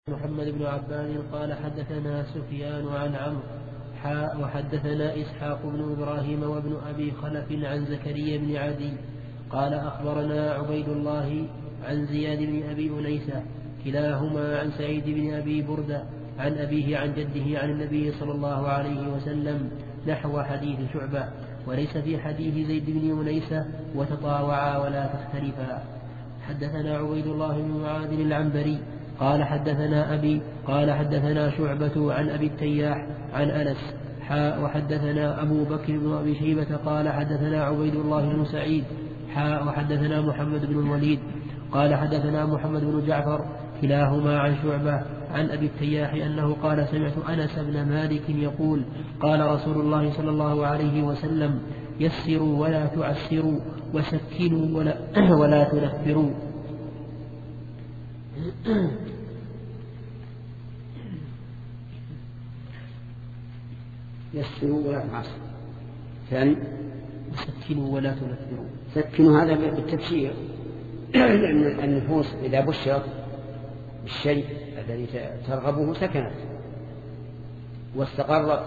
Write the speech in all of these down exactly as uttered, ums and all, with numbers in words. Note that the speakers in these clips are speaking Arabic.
محمد بن عبان قال حدثنا سفيان عن عمرو حاء وحدثنا إسحاق بن إبراهيم وابن أبي خلف عن زكريا بن عدي قال أخبرنا عبيد الله عن زياد بن أبي أنيسة كلاهما عن سعيد بن أبي بردة عن أبيه عن جده عن النبي صلى الله عليه وسلم نحو حديث شعبة، وليس في حديث زيد بن أنيسة وتطاوعا ولا تختلفا. حدثنا عبيد الله بن معاذ العنبري قال حدثنا أبي قال حدثنا شعبة عن أبي التياح عن أنس حاء وحدثنا أبو بكر بن أبي شيبة قال حدثنا عبيد الله بن سعيد حاء وحدثنا محمد بن الوليد قال حدثنا محمد بن جعفر كلاهما عن شعبة عن أبي التياح أنه قال سمعت أنس بن مالك يقول قال رسول الله صلى الله عليه وسلم يسروا ولا تعسروا وسكنوا ولا, ولا تنفروا. يسروا ولا تعسروا. ثاني سكنوا ولا تنفروا. سكنوا هذا بالتبشير، لأن النفوس إذا بشرت بالشيء الذي ترغبه سكنت واستقرت.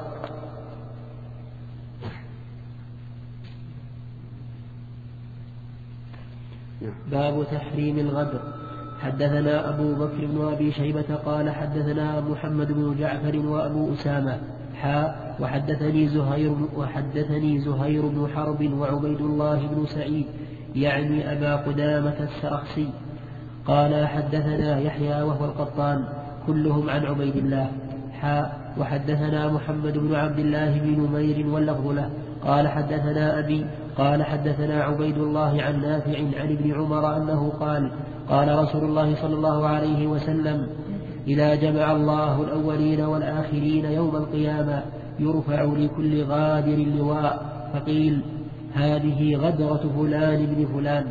باب تحريم الغدر. حدثنا أبو بكر بن أبي شيبة قال حدثنا محمد بن جعفر وأبو أسامة حاء وحدثني زهير وحدثني زهير بن حرب وعبيد الله بن سعيد يعني أبا قدامة السرخسي قال حدثنا يحيى وهو القطان كلهم عن عبيد الله حاء وحدثنا محمد بن عبد الله بن نمير واللفظ له قال حدثنا أبي قال حدثنا عبيد الله عن نافع عن ابن عمر أنه قال قال رسول الله صلى الله عليه وسلم إذا جمع الله الأولين والآخرين يوم القيامة يرفع لكل غادر لواء فقيل هذه غدرة فلان بن فلان.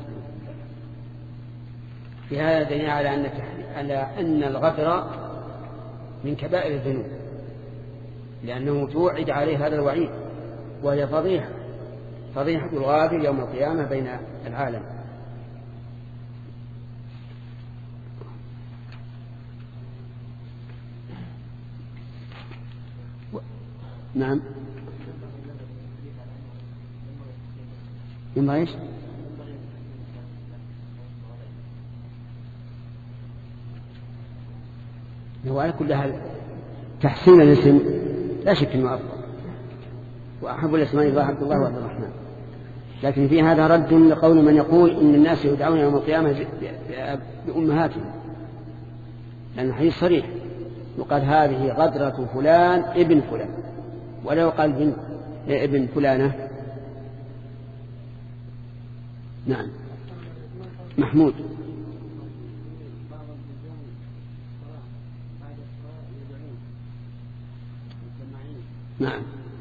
في هذا دليل على أن على أن الغدر من كبائر الذنوب، لأنه توعد عليه هذا الوعيد، وهي فضيحة فضيحة الغادر يوم القيامة بين العالم. نعم. ينبغي ايش؟ هو على كل حال تحسين الاسم لا شك انه افضل، واحب الاسماء الله عبد الله وعبد الرحمن، لكن في هذا رد لقول من يقول ان الناس يدعون يوم القيامه بامهاتهم، لان الحديث صريح يقال هذه غدرة فلان ابن فلان، ولا يقال ابن ابن فلانة. نعم. محمود. نعم.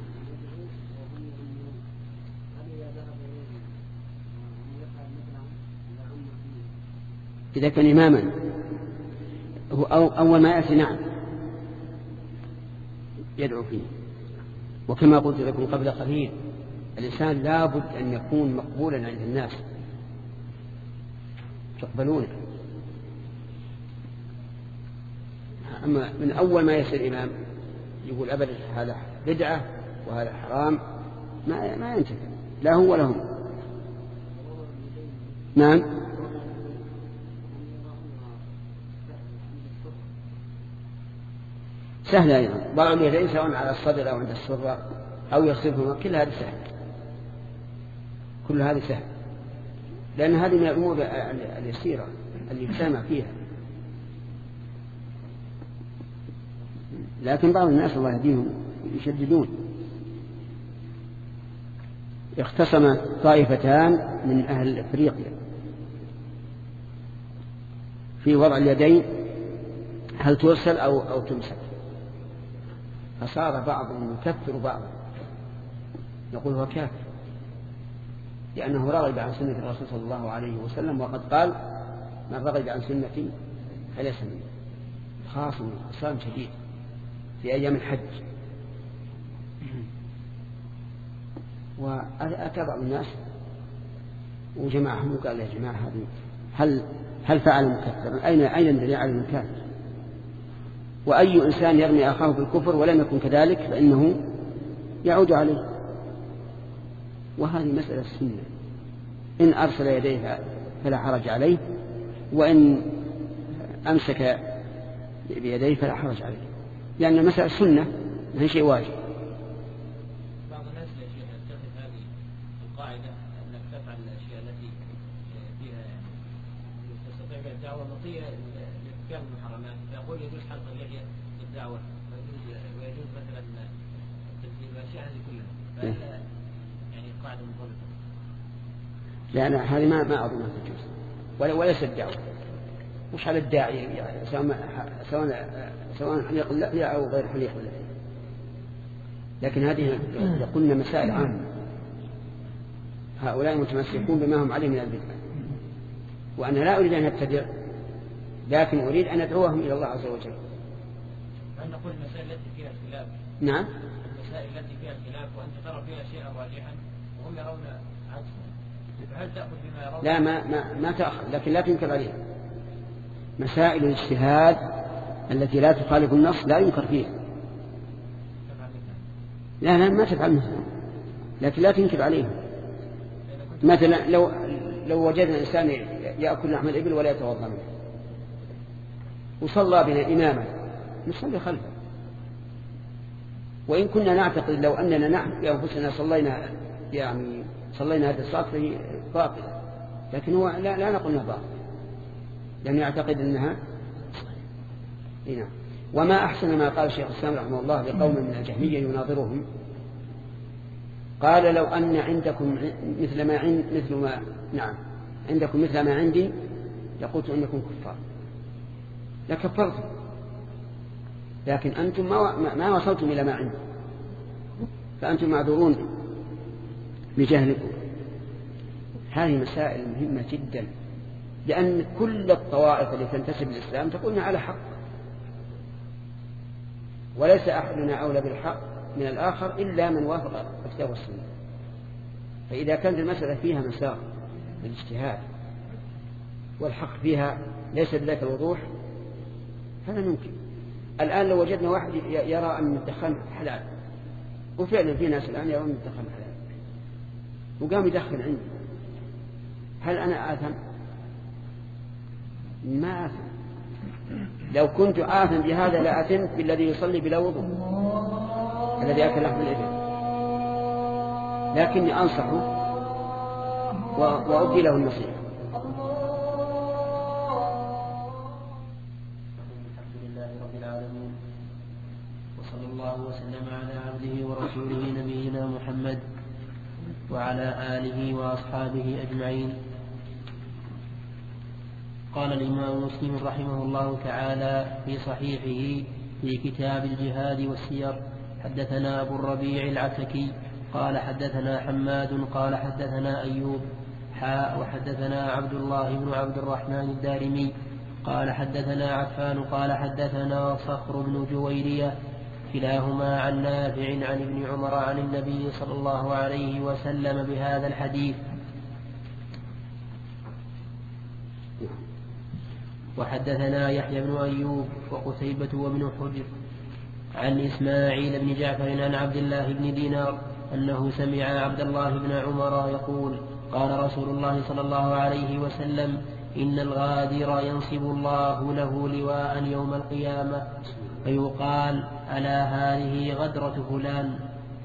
إذا كان إماما هو أول ما يأتي نعم يدعو فيه، وكما قلت لكم قبل قليل الإنسان لابد أن يكون مقبولا عند الناس يقبلونه. أما من أول ما يصير إمام يقول أبدا هذا بدعة وهذا حرام ما ما ينتفع لا هو ولا هم. نعم. سهلة أيضا ضع اليدين سواء على الصدر أو عند السرة أو يصرفهما، كل هذا سهل، كل هذا سهل، لأن هذه من الأمور اليسيرة اللي يسامع فيها. لكن بعض الناس الله يهديهم يشددون. اختصم طائفتان من أهل أفريقيا في وضع اليدين هل ترسل أو, أو تمسك، فصار بعضهم يكفر بعضا يقول هو كافر لأنه رغب عن سنة الرسول صلى الله عليه وسلم، وقد قال من رغب عن سنتي فليس مني. خاصم خصام شديد في أيام الحج. وأتى بعض الناس وجمعهم وقال يا جماعة هذه هل هل فعل مكفرا؟ أين أين الدليل على المكافر؟ وأي إنسان يرمي أخاه بالكفر ولم يكن كذلك فإنه يعود عليه. وهذه مسألة السنة، إن أرسل يديه فلا حرج عليه، وإن أمسك بيديه فلا حرج عليه، لأن يعني مسألة السنة ما هي شيء واجب. بعض الناس يا شيخ يتخذ هذه القاعدة أنك تفعل الأشياء التي فيها تستطيع بها الدعوة مطية لارتكاب المحرمات، فيقول يجوز حلق اللحية للدعوة، ويجوز مثلا تمثيل الأشياء هذه كلها، فهل يعني قاعدة منضبطة؟ لا لا، هذه ما ما أظنها تجوز، ولا وليس الدعوة. مش على الداعي يعني سواء سواء سواء حليق اللحية أو غير حليق اللحية، لكن هذه قلنا مسائل عامة. هؤلاء متمسكون بما هم عليه من البدع، وأنا لا أريد أن أبتدع، لكن أريد أن أدعوهم إلى الله عز وجل. هل نقول المسائل التي فيها الخلاف؟ نعم، المسائل التي فيها الخلاف وأنت ترى فيها شيئا راجحا وهم يرون عكسه، فهل تأخذ بما يرون؟ لا، ما ما ما تأخذ، لكن لا تنكر عليها. مسائل الاجتهاد التي لا تخالف النص لا ينكر فيها. لا لا، ما تفعل مثلا، لكن لا تنكر عليها. مثلا لو لو وجدنا إنسان يأكل لحم الإبل ولا يتوضأ منه وصلى بنا إماما، نصلي خلفه. وإن كنا نعتقد لو أننا نحن بأنفسنا صلينا يعني صلينا هذه الصلاة فهي باطلة، لكن هو لا, لا نقول انها باطلة، لأنه يعتقد أنها هنا. وما أحسن ما قال الشيخ الإسلام رحمه الله لقوم من الجهمية يناظرهم، قال لو أن عندكم مثل ما عند مثل ما نعم عندكم مثل ما عندي لقلت أنكم كفار، لكفرتم، لكن أنتم ما, ما وصلتم إلى ما عندي، فأنتم معذورون بجهلكم. هذه مسائل مهمة جدا، لأن كل الطوائف التي تنتسب للإسلام تقولنا على حق، وليس أحدنا أولى بالحق من الآخر إلا من وافق الكتاب والسنة. فإذا كانت المسألة فيها مسار للاجتهاد والحق فيها ليس بذلك الوضوح هذا ممكن. الآن لو وجدنا واحد يرى أن الدخان حلال، وفعلا في ناس الآن يرون أن الدخان حلال وقام يدخن عندي، هل أنا آثم؟ ما آثم. لو كنت آثم بهذا لآثمت بالذي يصلي بلا وضوء الذي أكل لحم الإبل، لكني أنصحه وأبدي له النصيحة. الحمد لله رب العالمين، وصلى الله وسلم على عبده ورسوله نبينا محمد وعلى آله وأصحابه أجمعين. قال الإمام مسلم رحمه الله تعالى في صحيحه في كتاب الجهاد والسير: حدثنا أبو الربيع العتكي قال حدثنا حماد قال حدثنا أيوب حاء وحدثنا عبد الله بن عبد الرحمن الدارمي قال حدثنا عفان قال حدثنا صخر بن جويرية كلاهما عن نافع عن ابن عمر عن النبي صلى الله عليه وسلم بهذا الحديث. وحدثنا يحيى بن أيوب وقتيبة وابن حجر عن إسماعيل بن جعفر عن عبد الله بن دينار أنه سمع عبد الله بن عمر يقول: قال رسول الله صلى الله عليه وسلم: إن الغادر ينصب الله له لواء يوم القيامة فيقال: ألا هذه غدرة فلان.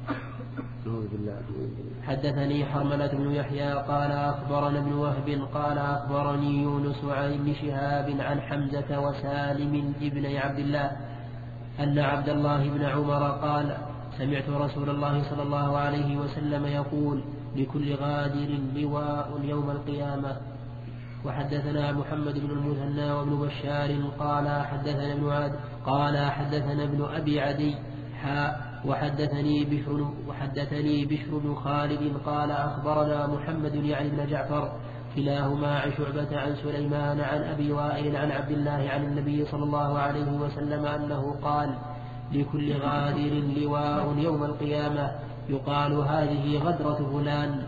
حدثني حرملة بن يحيى قال أخبرنا ابن وهب قال أخبرني يونس عن ابن شهاب عن حمزة وسالم ابن عبد الله أن عبد الله بن عمر قال: سمعت رسول الله صلى الله عليه وسلم يقول: لكل غادر لواء يوم القيامة. وحدثنا محمد بن المثنى وابن بشار قال حدثنا ابن عاد قال حدثنا ابن أبي عدي حاء وحدثني بشر وحدثني بشر بن خالد قال أخبرنا محمد يعني بن جعفر كلاهما عن شعبة عن سليمان عن أبي وائل عن عبد الله عن النبي صلى الله عليه وسلم أنه قال: لكل غادر لواء يوم القيامة يقال: هذه غدرة فلان.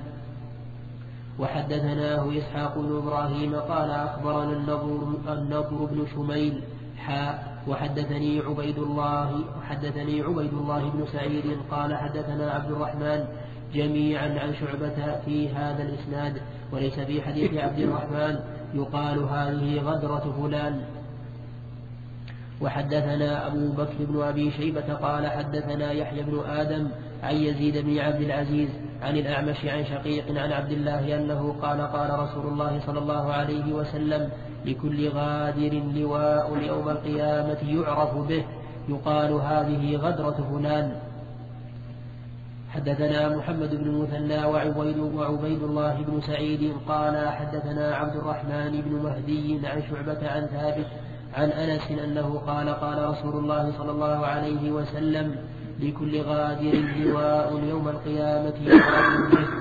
وحدثناه إسحاق بن إبراهيم قال أخبرنا النضر, النضر بن شميل حاء وحدثني عبيد الله وحدثني عبيد الله بن سعيد قال حدثنا عبد الرحمن جميعا عن شعبة في هذا الإسناد، وليس في حديث عبد الرحمن يقال هذه غدرة فلان. وحدثنا أبو بكر بن أبي شيبة قال حدثنا يحيى بن آدم عن يزيد بن عبد العزيز عن الأعمش عن شقيق عن عبد الله أنه قال قال رسول الله صلى الله عليه وسلم لكل غادر لواء يوم القيامة يعرف به يقال هذه غدرة فلان. حدثنا محمد بن المثنى وعبيد, وعبيد الله بن سعيد قال حدثنا عبد الرحمن بن مهدي عن شعبة عن ثابت عن أنس أنه قال قال رسول الله صلى الله عليه وسلم لكل غادر لواء يوم القيامة يعرف به.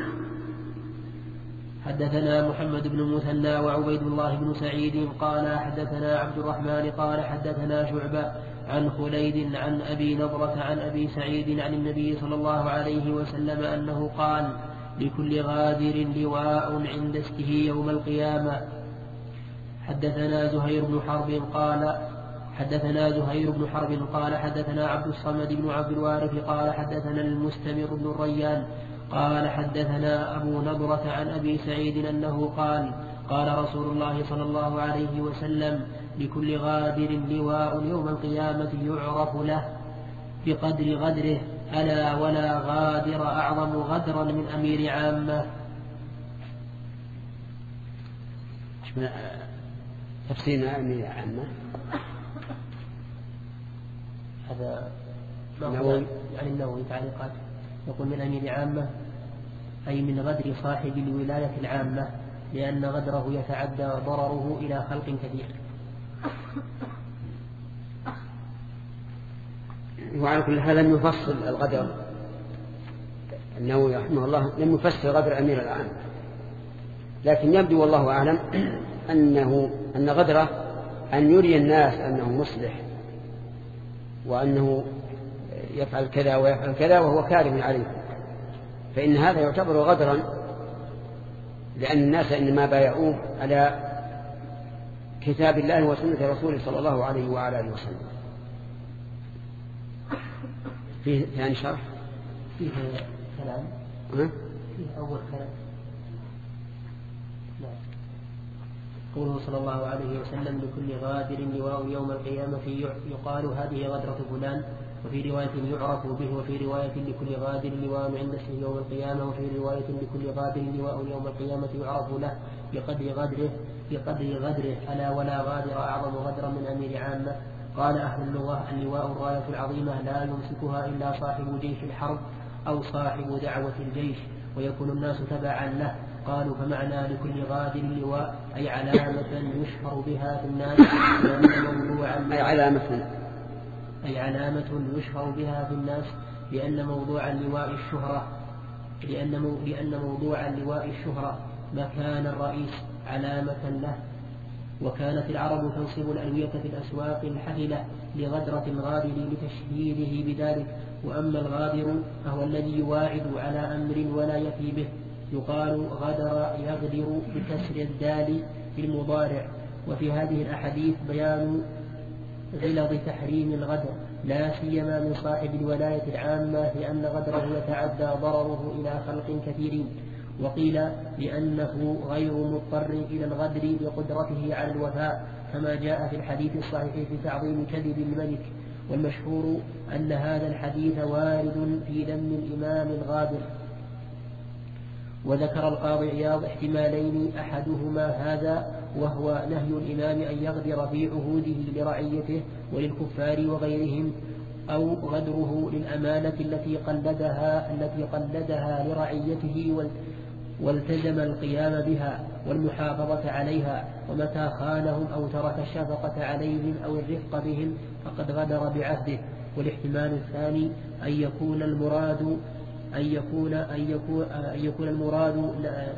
حدثنا محمد بن المثنى وعبيد الله بن سعيد قال حدثنا عبد الرحمن قال حدثنا شعبة عن خليد عن أبي نضرة عن أبي سعيد عن النبي صلى الله عليه وسلم أنه قال لكل غادر لواء عند استه يوم القيامة. حدثنا زهير بن حرب قال حدثنا زهير بن حرب قال حدثنا عبد الصمد بن عبد الوارث قال حدثنا المستمر بن الريان قال حدثنا أبو نضرة عن أبي سعيد أنه قال قال رسول الله صلى الله عليه وسلم لكل غادر لواء يوم القيامة يعرف له بقدر غدره ألا ولا غادر أعظم غدرا من أمير عامة. تفسير أمير عامة هذا النووي يعني النووي تعليقات يقول من أمير عامة أي من غدر صاحب الولاية العامة لأن غدره يتعدى ضرره إلى خلق كثير. وعلى كل حال لم يفصل الغدر النووي رحمه الله لم يفسر غدر أمير العامة، لكن يبدو والله أعلم أنه أن غدره أن يري الناس أنه مصلح وأنه يفعل كذا ويفعل كذا وهو كاذب عليه، فإن هذا يعتبر غدرا لأن الناس إنما بايعوه على كتاب الله وسنة رسوله صلى الله عليه وعلى آله وسلم. فيه ثاني شرح فيه كلام ها؟ فيه أول كلام قوله صلى الله عليه وسلم لكل غادر لواء يوم القيامة يقال هذه غدرة فلان، وفي رواية يعرف به، وفي رواية لكل غادر لواء عند اسمه يوم القيامة، وفي رواية لكل غادر لواء يوم القيامة يعرف له بقدر غدره بقدر غدره ألا ولا غادر أعظم غدرا من أمير عامة. قال أهل اللغة اللواء الراية العظيمة لا يمسكها إلا صاحب جيش الحرب أو صاحب دعوة الجيش ويكون الناس تبعا له. قالوا فمعنى لكل غادر لواء أي علامة يشهر بها في الناس لأن موضوعا أي علامة أي علامة يشهر بها في الناس لأن موضوع اللواء الشهرة لأن لأن موضوع اللواء الشهرة مكان الرئيس علامة له. وكانت العرب تنصب الألوية في الأسواق الحفلة لغدرة الغادر لتشهيره بذلك. وأما الغادر فهو الذي يواعد على أمر ولا يفي به، يقال غدر يغدر بكسر الدال في المضارع. وفي هذه الأحاديث بيان غلظ تحريم الغدر لا سيما من صاحب الولاية العامة لأن غدره يتعدى ضرره إلى خلق كثيرين. وقيل لأنه غير مضطر إلى الغدر بقدرته على الوفاء كما جاء في الحديث الصحيح في تعظيم كذب الملك. والمشهور أن هذا الحديث وارد في ذم الإمام الغادر. وذكر القاضي عياض احتمالين أحدهما هذا وهو نهي الإمام أن يغدر في عهوده لرعيته وللكفار وغيرهم، أو غدره للأمانة التي قلدها التي قلدها لرعيته والتزم القيام بها والمحافظة عليها، ومتى خانهم أو ترك الشفقة عليهم أو الرفق بهم فقد غدر بعهده. والاحتمال الثاني أن يكون المراد أن يكون أن يكون أن يكون المراد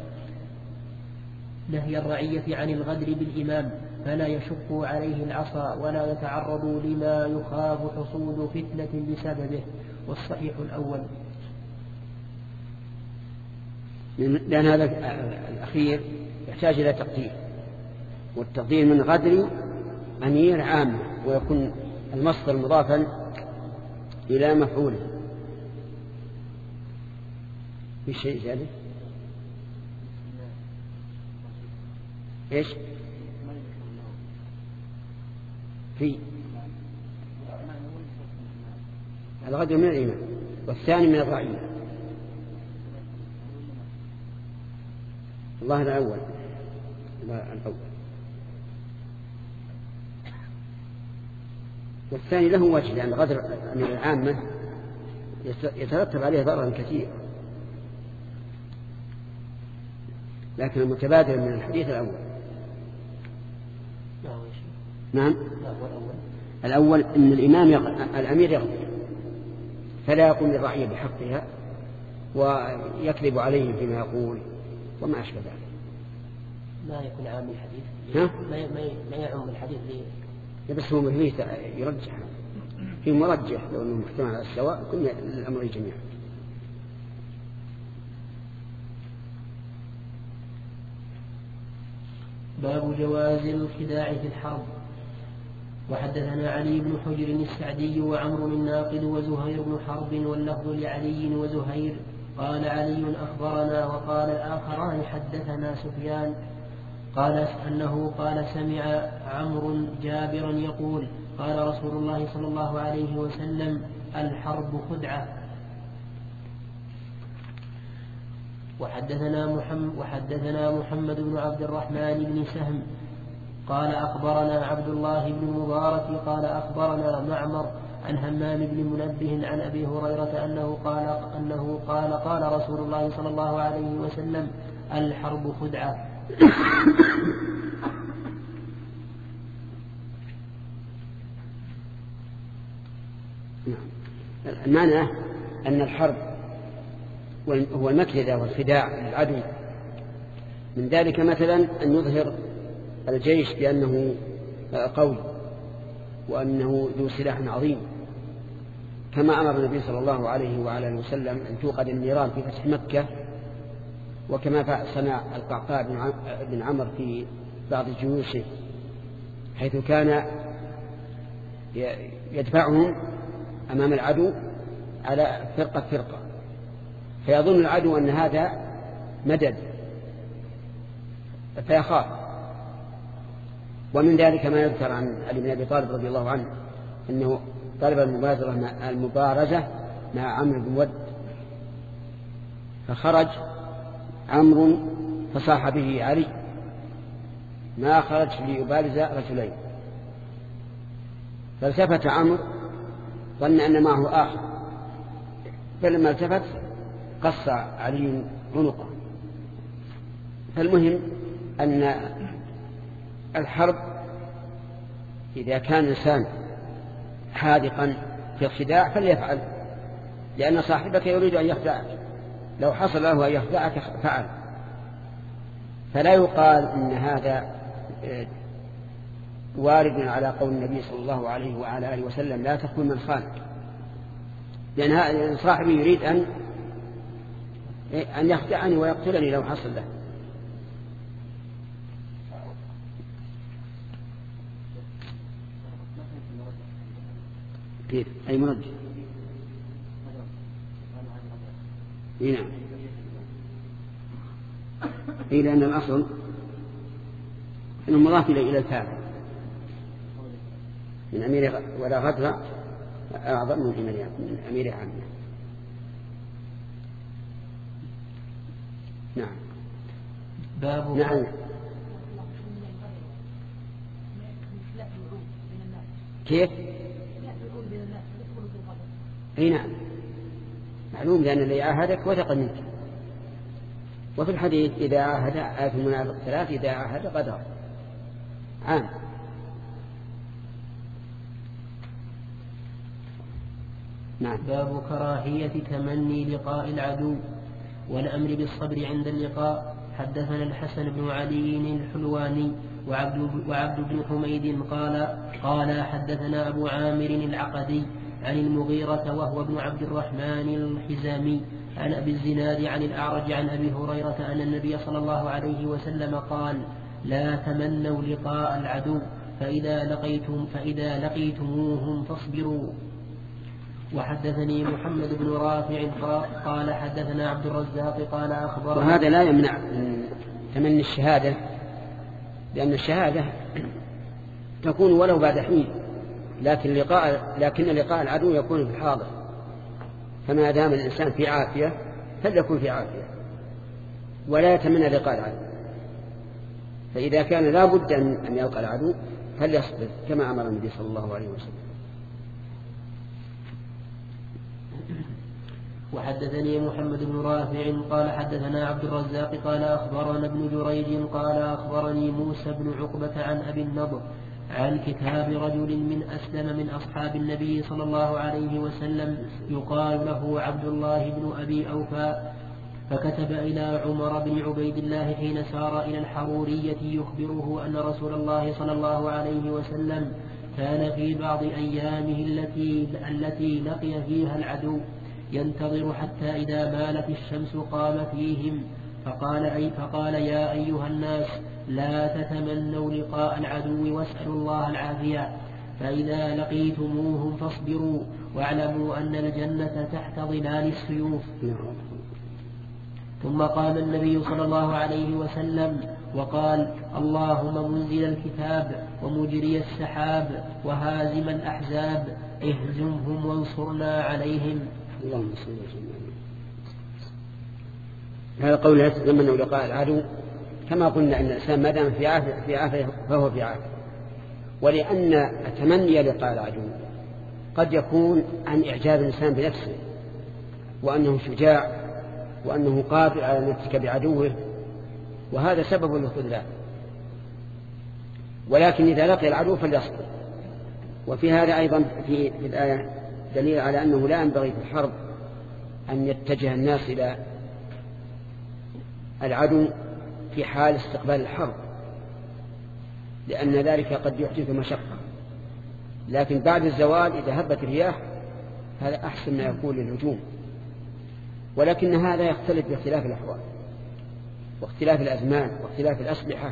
نهي الرعية عن الغدر بالإمام فلا يشق عليه العصا ولا يتعرض لما يخاف حصول فتنة بسببه. والصحيح الأول، لأن هذا الأخير يحتاج إلى تقدير، والتقدير من غدر أمير عامة ويكون المصدر مضافا إلى مفعوله. في شيء ثالث إيش في الغدر من الإيمان والثاني من الرعية. الله الأول الأول والثاني له وجه، لأن غدر من العامة يترتب عليه ضرر كثير، لكن المتبادل من الحديث الأول. نعم الأول أن الإمام يغ... الأمير يغدر فلا يقوم للرعية بحقها ويكذب عليهم فيما يقول وما أشبه ذلك. ما يكون عام الحديث ها؟ ما ما يعم الحديث ليه؟ بس هو مثليه يرجح في مرجح لو أنه محتمل على السواء كل الأمر جميعا. باب جواز الخداع في الحرب. وحدثنا علي بن حجر السعدي وعمر الناقد وزهير بن حرب واللفظ لعلي وزهير قال علي أخبرنا وقال الآخران حدثنا سفيان قال أنه قال سمع عمرو جابرا يقول قال رسول الله صلى الله عليه وسلم الحرب خدعة. وحدثنا محمد, وحدثنا محمد بن عبد الرحمن بن سهم قال أخبرنا عبد الله بن المبارك قال أخبرنا معمر عن همام بن منبه عن أبي هريرة أنه قال, أنه قال قال رسول الله صلى الله عليه وسلم الحرب خدعة. المعنى أن الحرب هو المكيدة والخداع للعدو، من ذلك مثلا أن يظهر الجيش بأنه قوي وأنه ذو سلاح عظيم، كما أمر النبي صلى الله عليه وعلى اله وسلم أن توقد النيران في فتح مكة، وكما صنع القعقاع بن عمرو في بعض جيوشه حيث كان يدفعهم أمام العدو على فرقة فرقة، فيظن العدو أن هذا مدد فيخاف. ومن ذلك ما يذكر عن علي بن أبي طالب رضي الله عنه أنه طلب المبارزة مع عمرو بن ود، فخرج عمرو فصاح به علي ما خرج ليبارز رجلين، فالتفت عمرو ظن أن معه آخر، فلما التفت قص علي عنقه. فالمهم أن الحرب إذا كان الإنسان حاذقا في الخداع فليفعل، لأن صاحبك يريد أن يخدعك، لو حصل له أن يخدعك فعل. فلا يقال إن هذا وارد على قول النبي صلى الله عليه وعلى آله وسلم لا تخون من خانك، لأن صاحبي يريد أن أن يخدعني ويقتلني لو حصل له. كيف أي مرجع؟ نعم، إيه، لأن الأصل أنه مضاف إلى الفاعل من أمير ولا غدر أعظم من أمير عامة. نعم باب نعم كيف؟ اي نعم معلوم، لأن اللي عاهدك وثق منك. وفي الحديث إذا عاهد آية المنافق ثلاث، إذا عاهد غدر عام. نعم. باب كراهية تمني لقاء العدو والأمر بالصبر عند اللقاء. حدثنا الحسن بن علي الحلواني وعبد, وعبد بن حميد قال قال حدثنا أبو عامر العقدي عن المغيرة وهو ابن عبد الرحمن الحزامي عن أبي الزناد عن الأعرج عن أبي هريرة أن النبي صلى الله عليه وسلم قال لا تمنوا لقاء العدو فإذا لقيتم فإذا لقيتموهم فاصبروا. وحدثني محمد بن رافع قال حدثنا عبد الرزاق قال أخبرنا. وهذا لا يمنع من تمني الشهادة، لأن الشهادة تكون ولو بعد حين، لكن لقاء لكن لقاء العدو يكون في الحاضر، فما دام الإنسان في عافية فليكن في عافية ولا يتمنى لقاء العدو. فإذا كان لا بد أن يلقى العدو فليصبر كما أمر النبي صلى الله عليه وسلم. وحدثني محمد بن رافع قال حدثنا عبد الرزاق قال أخبرنا ابن جريج قال أخبرني موسى بن عقبة عن أبي النضر عن كتاب رجل من أسلم من أصحاب النبي صلى الله عليه وسلم يقال له عبد الله بن أبي أوفى، فكتب إلى عمر بن عبيد الله حين سار إلى الحرورية يخبره أن رسول الله صلى الله عليه وسلم كان في بعض أيامه التي, التي لقي فيها العدو ينتظر حتى إذا مالت الشمس قام فيهم، فقال, أي فقال يا أيها الناس لا تتمنوا لقاء العدو واسألوا الله العافية، فإذا لقيتموهم فاصبروا واعلموا أن الجنة تحت ظلال السيوف. ثم قام النبي صلى الله عليه وسلم وقال اللهم منزل الكتاب ومجري السحاب وهازم الأحزاب اهزمهم وانصرنا عليهم. اللهم صل وسلم. هذا قول لا تتمنوا لقاء العدو، كما قلنا أن الإنسان ما دام في عافية في عافية فهو في عافية، ولأن التمني لقاء العدو قد يكون عن إعجاب الإنسان بنفسه وأنه شجاع وأنه قادر على نفسك بعدوه، وهذا سبب للخذلان. ولكن إذا لقي العدو فليصبر. وفي هذا أيضا في, في الآية دليل على أنه لا ينبغي في الحرب أن يتجه الناس إلى العدو في حال استقبال الحرب، لأن ذلك قد يحدث مشقة، لكن بعد الزوال إذا هبت الرياح هذا أحسن ما يكون للهجوم. ولكن هذا يختلف باختلاف الأحوال واختلاف الأزمان واختلاف الأسلحة،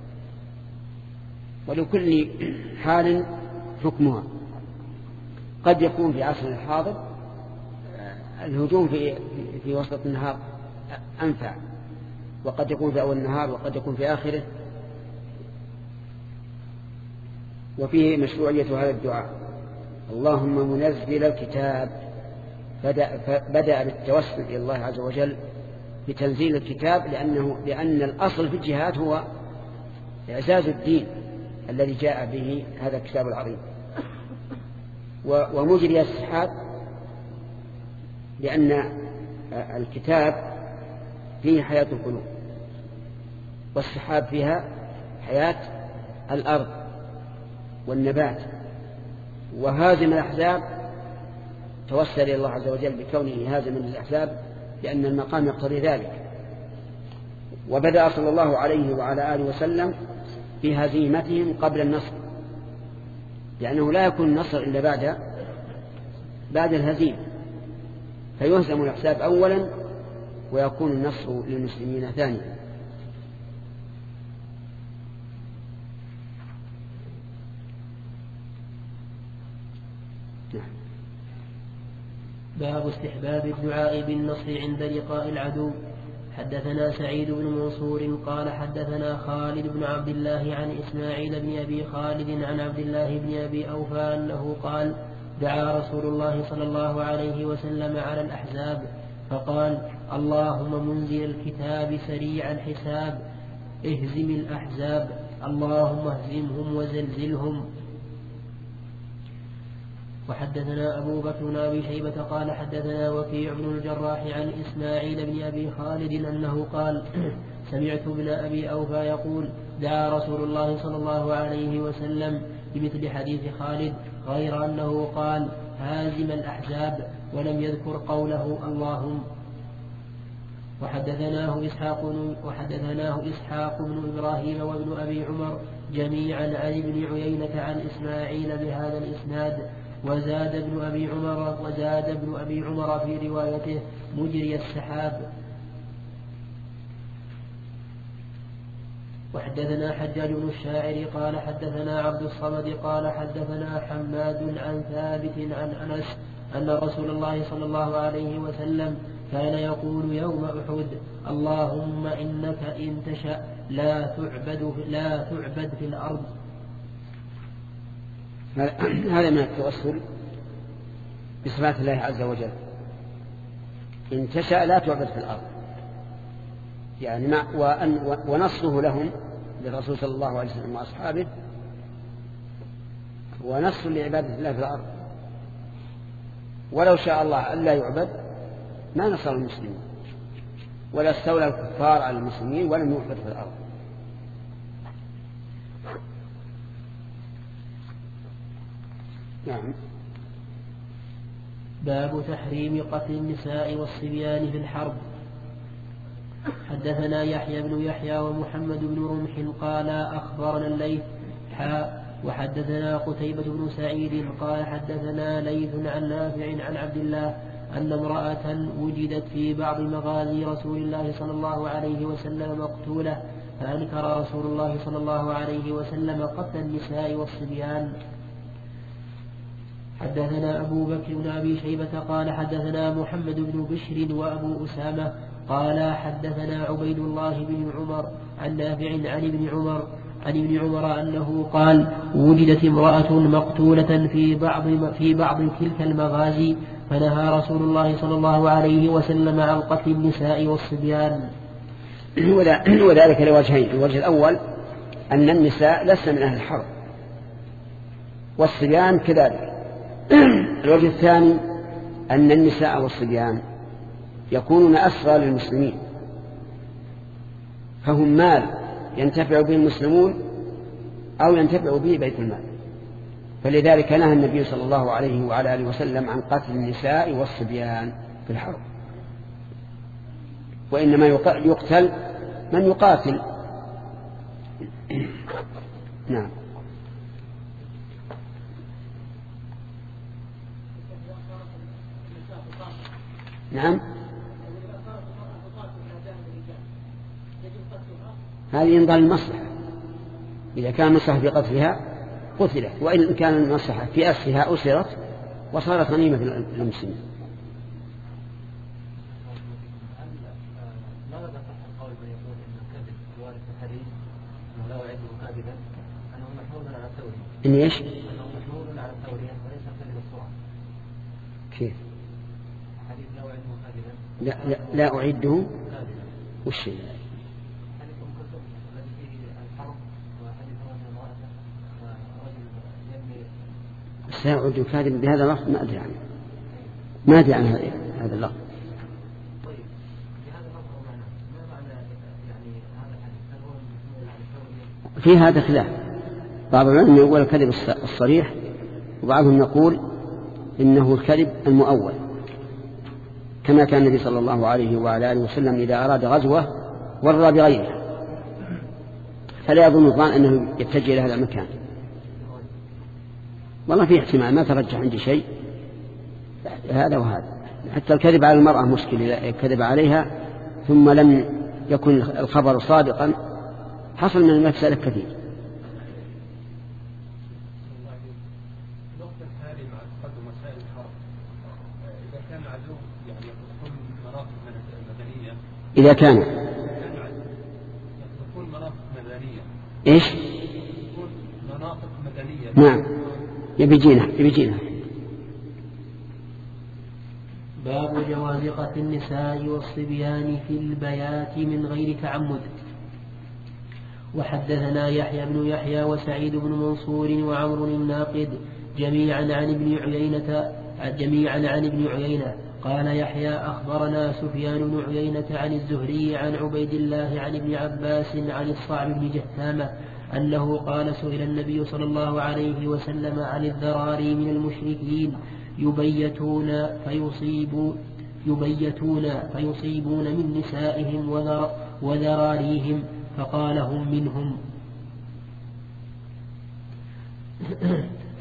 ولكل حال حكمها. قد يكون في عصر الحاضر الهجوم في, في وسط النهار أنفع، وقد يكون في أول النهار وقد يكون في آخره. وفيه مشروعية هذا الدعاء اللهم منزل الكتاب، بدأ بالتوسل إلى الله عز وجل بتنزيل الكتاب، لأنه لأن الأصل في الجهاد هو إعزاز الدين الذي جاء به هذا الكتاب العظيم. ومجري السحاب لأن الكتاب فيه حياة القلوب والسحاب فيها حياة الأرض والنبات. وهازم الأحزاب توسل إلى الله عز وجل بكونه هازم الأحزاب لأن المقام يقتضي ذلك. وبدأ صلى الله عليه وعلى آله وسلم في هزيمتهم قبل النصر، لأنه لا يكون النصر إلا بعد بعد الهزيمة، فيهزم الأحزاب أولا ويكون النصر للمسلمين ثانيا. باب استحباب الدعاء بالنصر عند لقاء العدو. حدثنا سعيد بن منصور قال حدثنا خالد بن عبد الله عن إسماعيل بن أبي خالد عن عبد الله بن أبي أوفى أنه قال دعا رسول الله صلى الله عليه وسلم على الأحزاب فقال اللهم منزل الكتاب سريع الحساب اهزم الأحزاب اللهم اهزمهم وزلزلهم. وحدثنا أبو بكر بن أبي شيبة قال حدثنا وكيع بن الجراح عن إسماعيل بن أبي خالد أنه قال سمعت ابن أبي أوفى يقول دعا رسول الله صلى الله عليه وسلم بمثل حديث خالد غير أنه قال هازم الأحزاب ولم يذكر قوله اللهم. وحدثناه إسحاق وحدثناه إسحاق بن إبراهيم وابن أبي عمر جميعا عن ابن عيينة عن إسماعيل بهذا الإسناد وزاد ابن أبي عمر وزاد ابن أبي عمر في روايته مجري السحاب. وحدثنا حجاج بن الشاعر قال حدثنا عبد الصمد قال حدثنا حماد عن ثابت عن أنس أن رسول الله صلى الله عليه وسلم كان يقول يوم أحد اللهم إنك إن تشأ لا تعبد لا تعبد في الأرض. هذا من التوسل بصفات الله عز وجل. إن تشأ لا تعبد في الأرض، يعني مع وأن ونصره لهم للرسول صلى الله عليه وسلم وأصحابه ونصر لعبادة الله في الأرض. ولو شاء الله ألا يعبد ما نصر المسلمين ولا استولى الكفار على المسلمين ولم يعبد في الأرض. نعم. باب تحريم قتل النساء والصبيان في الحرب. حدثنا يحيى بن يحيى ومحمد بن رمح قال أخبرنا الليث حاء وحدثنا قتيبة بن سعيد قال حدثنا ليث عن نافع عن عبد الله أن امرأة وجدت في بعض مغازي رسول الله صلى الله عليه وسلم مقتولة فأنكر رسول الله صلى الله عليه وسلم قتل النساء والصبيان. حدثنا أبو بكر بن أبي شيبة قال حدثنا محمد بن بشر وأبو أسامة قال حدثنا عبيد الله بن عمر عن نافع عن ابن عمر عن ابن عمر أنه قال وجدت امرأة مقتولة في بعض في بعض تلك المغازي فنهى رسول الله صلى الله عليه وسلم عن قتل النساء والصبيان. وذلك لوجهين. الوجه الأول أن النساء لسن من أهل الحرب والصبيان كذلك. الوجه الثاني أن النساء والصبيان يكونون أسرى للمسلمين فهم مال ينتفع به المسلمون أو ينتفع به بيت المال، فلذلك نهى النبي صلى الله عليه وعلى آله وسلم عن قتل النساء والصبيان في الحرب، وإنما يقتل من يقاتل. نعم. نعم. هذه ينظر المصلحة، إذا كان مصلحة في قتلها قتلت، وإن كان المصلحة في أسرها أسرت وصارت غنيمة للمسلمين. إن إيش؟ كيف؟ لا, لا, لا أعده وش سأعد كاذب بهذا اللفظ ما أدري عنه، ما أدري عن هذا اللفظ. في هذا خلاف، بعض العلماء يقول الكذب الصريح وبعضهم يقول إنه الكذب المؤول، كما كان النبي صلى الله عليه وعلى آله وسلم إذا أراد غزوة ورى بغيره فلا يظن الظان أنه يتجه إلى هذا المكان. والله في احتمال، ما ترجح عندي شيء هذا وهذا. حتى الكذب على المرأة مشكل، الكذب عليها ثم لم يكن الخبر صادقا حصل من المفسدة كثير. إذا كان يكون مناطق مدنية. إيش؟ يكون مناطق مدنية. نعم. يبيجينا يبيجينا. باب جواز قتل النساء والصبيان في البيات من غير تعمد. وحدثنا يحيى بن يحيى وسعيد بن منصور وعمر الناقد جميعا عن ابن عيينة جميعا عن ابن عيينة قال يحيى أخبرنا سفيان بن عيينة عن الزهري عن عبيد الله عن ابن عباس عن الصعب بن جثامة أنه قال سئل النبي صلى الله عليه وسلم عن الذراري من المشركين يبيتون فيصيبون يبيتون فيصيبون من نسائهم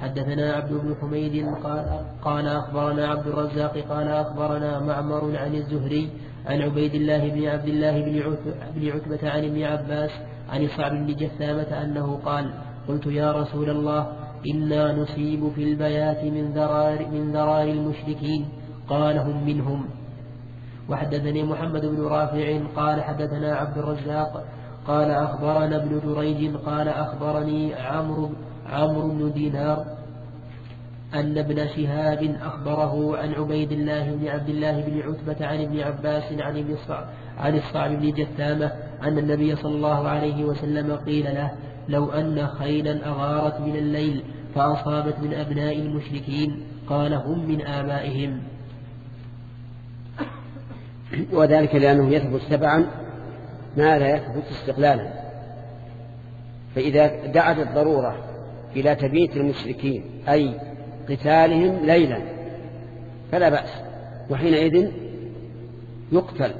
حدثنا عبد بن حميد قال, قال أخبرنا عبد الرزاق قال أخبرنا معمر عن الزهري عن عبيد الله بن عبد الله بن عتبة عن ابن عباس عن صعب بن جثامة أنه قال قلت يا رسول الله إنا نصيب في البيات من ذرار, من ذرار المشركين قال هم منهم. وحدثني محمد بن رافع قال حدثنا عبد الرزاق قال أخبرنا ابن جريج قال أخبرني عمرو عمرو بن دينار أن ابن شهاب أخبره عن عبيد الله بن عبد الله بن عتبة عن ابن عباس عن ابن الصعب عن الصعب بن جثامة أن النبي صلى الله عليه وسلم قيل له لو أن خيلا أغارت من الليل فأصابت من أبناء المشركين قال هم من آبائهم. وذلك لأنه يثبت تبعا ما لا يثبت استقلالا، فإذا دعت الضرورة إلى تبييت المشركين أي قتالهم ليلا فلا بأس، وحينئذ يقتل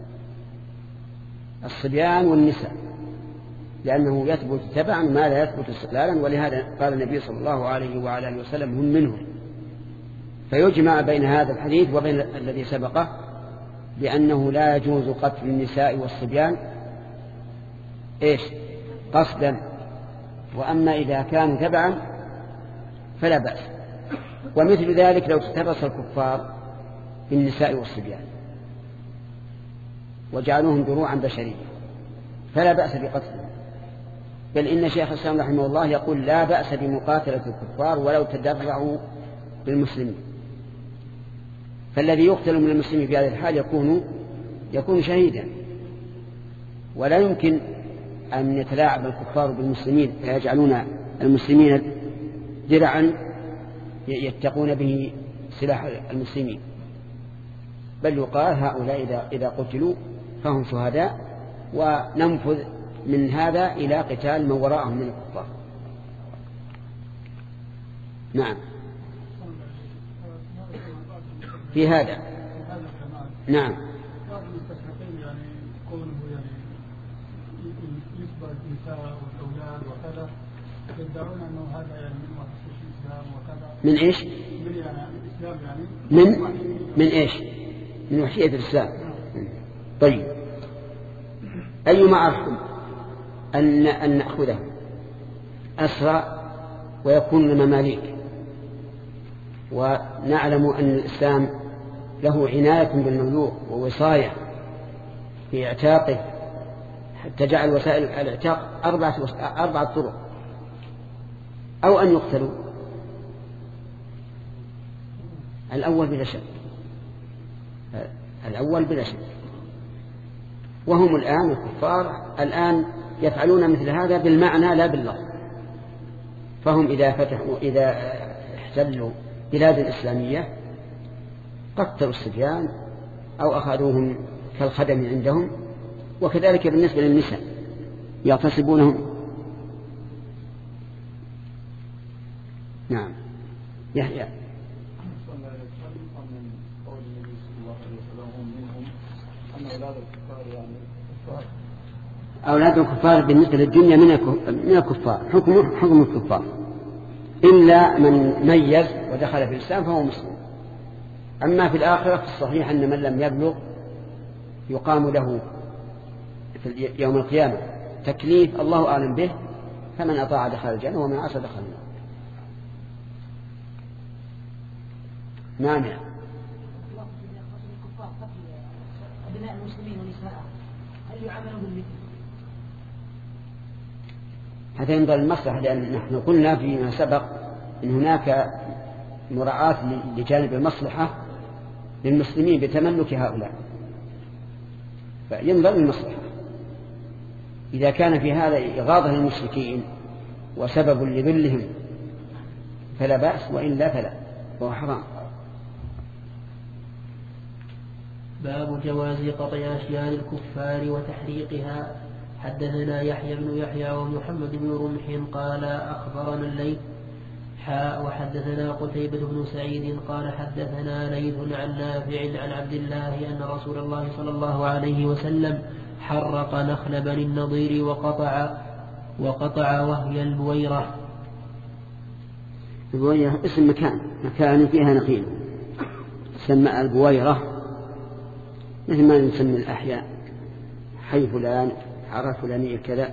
الصبيان والنساء لأنه يثبت تبعا ما لا يثبت استقلالا، ولهذا قال النبي صلى الله عليه وعلى آله وسلم هم منهم. فيجمع بين هذا الحديث وبين الذي سبقه بأنه لا يجوز قتل النساء والصبيان إيش قصدا، وأما إذا كانوا تبعا فلا بأس. ومثل ذلك لو اقتبس الكفار بالنساء والصبيان وجعلوهم دروعا بشرية فلا بأس بقتلهم، بل إن شيخ الإسلام رحمه الله يقول لا بأس بمقاتلة الكفار ولو تدرعوا بالمسلمين. فالذي يقتل من المسلمين في هذه الحال يكون يكون شهيدا، ولا يمكن أن يتلاعب الكفار بالمسلمين فيجعلون المسلمين درعا يتقون به سلاح المسلمين، بل يقال هؤلاء إذا, إذا قتلوا فهم شهداء، وننفذ من هذا إلى قتال من وراءهم من الكفار. نعم في هذا نعم بعض المستشرقين يعني كونه يعني يسبى النساء والأولاد وكذا يدعون أنه هذا يعني من وحشية الإسلام وكذا. من إيش؟ من يعني الإسلام يعني من من إيش؟ من وحشية الإسلام. طيب أيما أرحم أن أن نأخذه أسرى ويكون مماليك، ونعلم أن الإسلام له عناية بالمملوك ووصاية في اعتاقه حتى جعل وسائل الاعتاق أربعة, أربعة طرق، أو أن يقتلوا. الأول بلا شك الأول بلا شك وهم الآن الكفار الآن يفعلون مثل هذا بالمعنى لا باللفظ، فهم إذا فتحوا إذا احتلوا بلاد إسلامية قتلوا الصبيان أو أخذوهم كالخدم عندهم، وكذلك بالنسبة للنساء يغتصبونهم. نعم يحيى أولاد الكفار بالنسبة للدنيا من الكفار حكم حكم الكفار، إلا من ميز ودخل في الإسلام فهو مسلم. أما في الآخرة في الصحيح أن من لم يبلغ يقام له في يوم القيامة تكليف الله أعلم به، فمن أطاع دخل الجنة ومن عصى دخل النار. مانع أبناء المسلمين ونساءهم هل يعاملون بالمثل؟ هذا ينظر المصلحة، لأن نحن قلنا فيما سبق إن هناك مراعاة لجانب المصلحة للمسلمين بتملك هؤلاء، فينظر المصلحة. إذا كان في هذا إغاظة للمشركين وسبب لذلهم فلا بأس، وإلا فلا وهو حرام. باب جواز قطع أشياء الكفار وتحريقها. حدثنا يحيى بن يحيى ومحمد بن رمح قال أخبرنا الليث حاء وحدثنا قتيبة بن سعيد قال حدثنا ليث عن نافع عن عبد الله أن رسول الله صلى الله عليه وسلم حرق نخل بني النضير وقطع وقطع وهي البويرة. البويرة اسم مكان مكان فيها نخيل تسمى البويرة، مثل ما نسمي الأحياء حي فلان حارة فلانية كذا.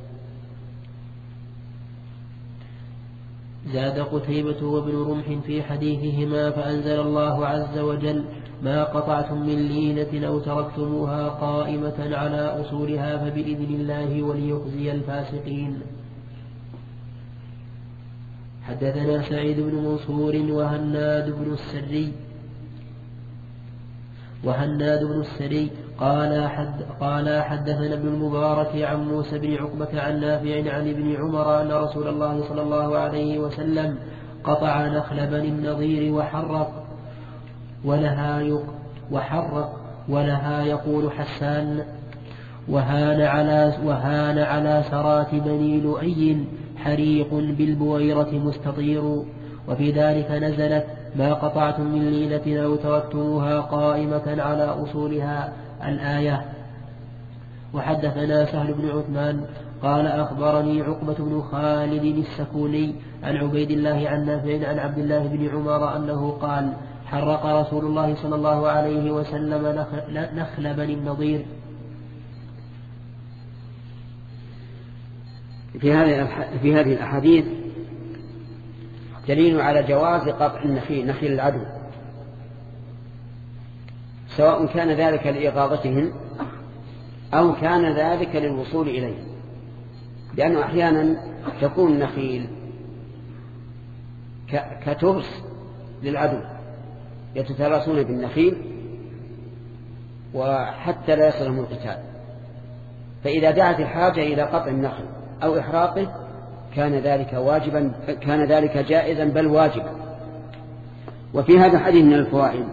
زاد قتيبة وابن رمح في حديثهما فأنزل الله عز وجل ما قطعتم من لينة أو تركتموها قائمة على أصولها فبإذن الله وليخزي الفاسقين. حدثنا سعيد بن منصور وهناد بن السري وهناد بن السري قال حد قال حدثنا ابن المبارك عن موسى بن عقبة عن نافع عن ابن عمر أن رسول الله صلى الله عليه وسلم قطع نخل بني النضير وحرق ولها وحرق ولها يقول حسان وهان على وهان على سرات بني لؤي حريق بالبويرة مستطير. وفي ذلك نزلت ما قطعتم من لينة أو تركتموها قائمة على أصولها الآية. وحدثنا سهل بن عثمان قال أخبرني عقبة بن خالد السكوني عن عبيد الله عن نافع عن عبد الله بن عمر أنه قال حرق رسول الله صلى الله عليه وسلم نخل بني النضير. في هذه في هذه الأحاديث دليل على جواز قطع النخيل نخيل العدو، سواء كان ذلك لإغاظتهم أو كان ذلك للوصول إليه، لأنه أحيانا تكون النخيل كترس للعدو يتتراسون بالنخيل وحتى لا يصلهم القتال، فإذا دعت الحاجة إلى قطع النخل أو إحراقه كان ذلك واجبا كان ذلك جائزا بل واجبا. وفي هذا الحديث من الفوائد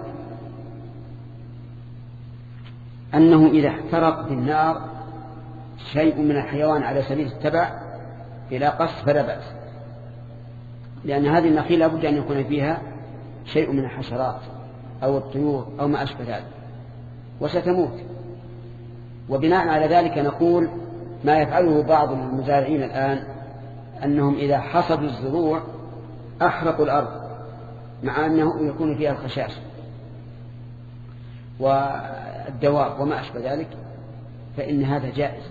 أنه إذا احترق في النار شيء من الحيوان على سبيل التبع إلى قص فلا بأس، لأن هذه النخيل لابد أن يكون فيها شيء من الحشرات أو الطيور أو ما أشبه ذلك وستموت. وبناء على ذلك نقول ما يفعله بعض المزارعين الآن أنهم إذا حصدوا الزروع أحرقوا الأرض مع أنه يكون فيها الخشاش والدواب وما أشبه ذلك، فإن هذا جائز،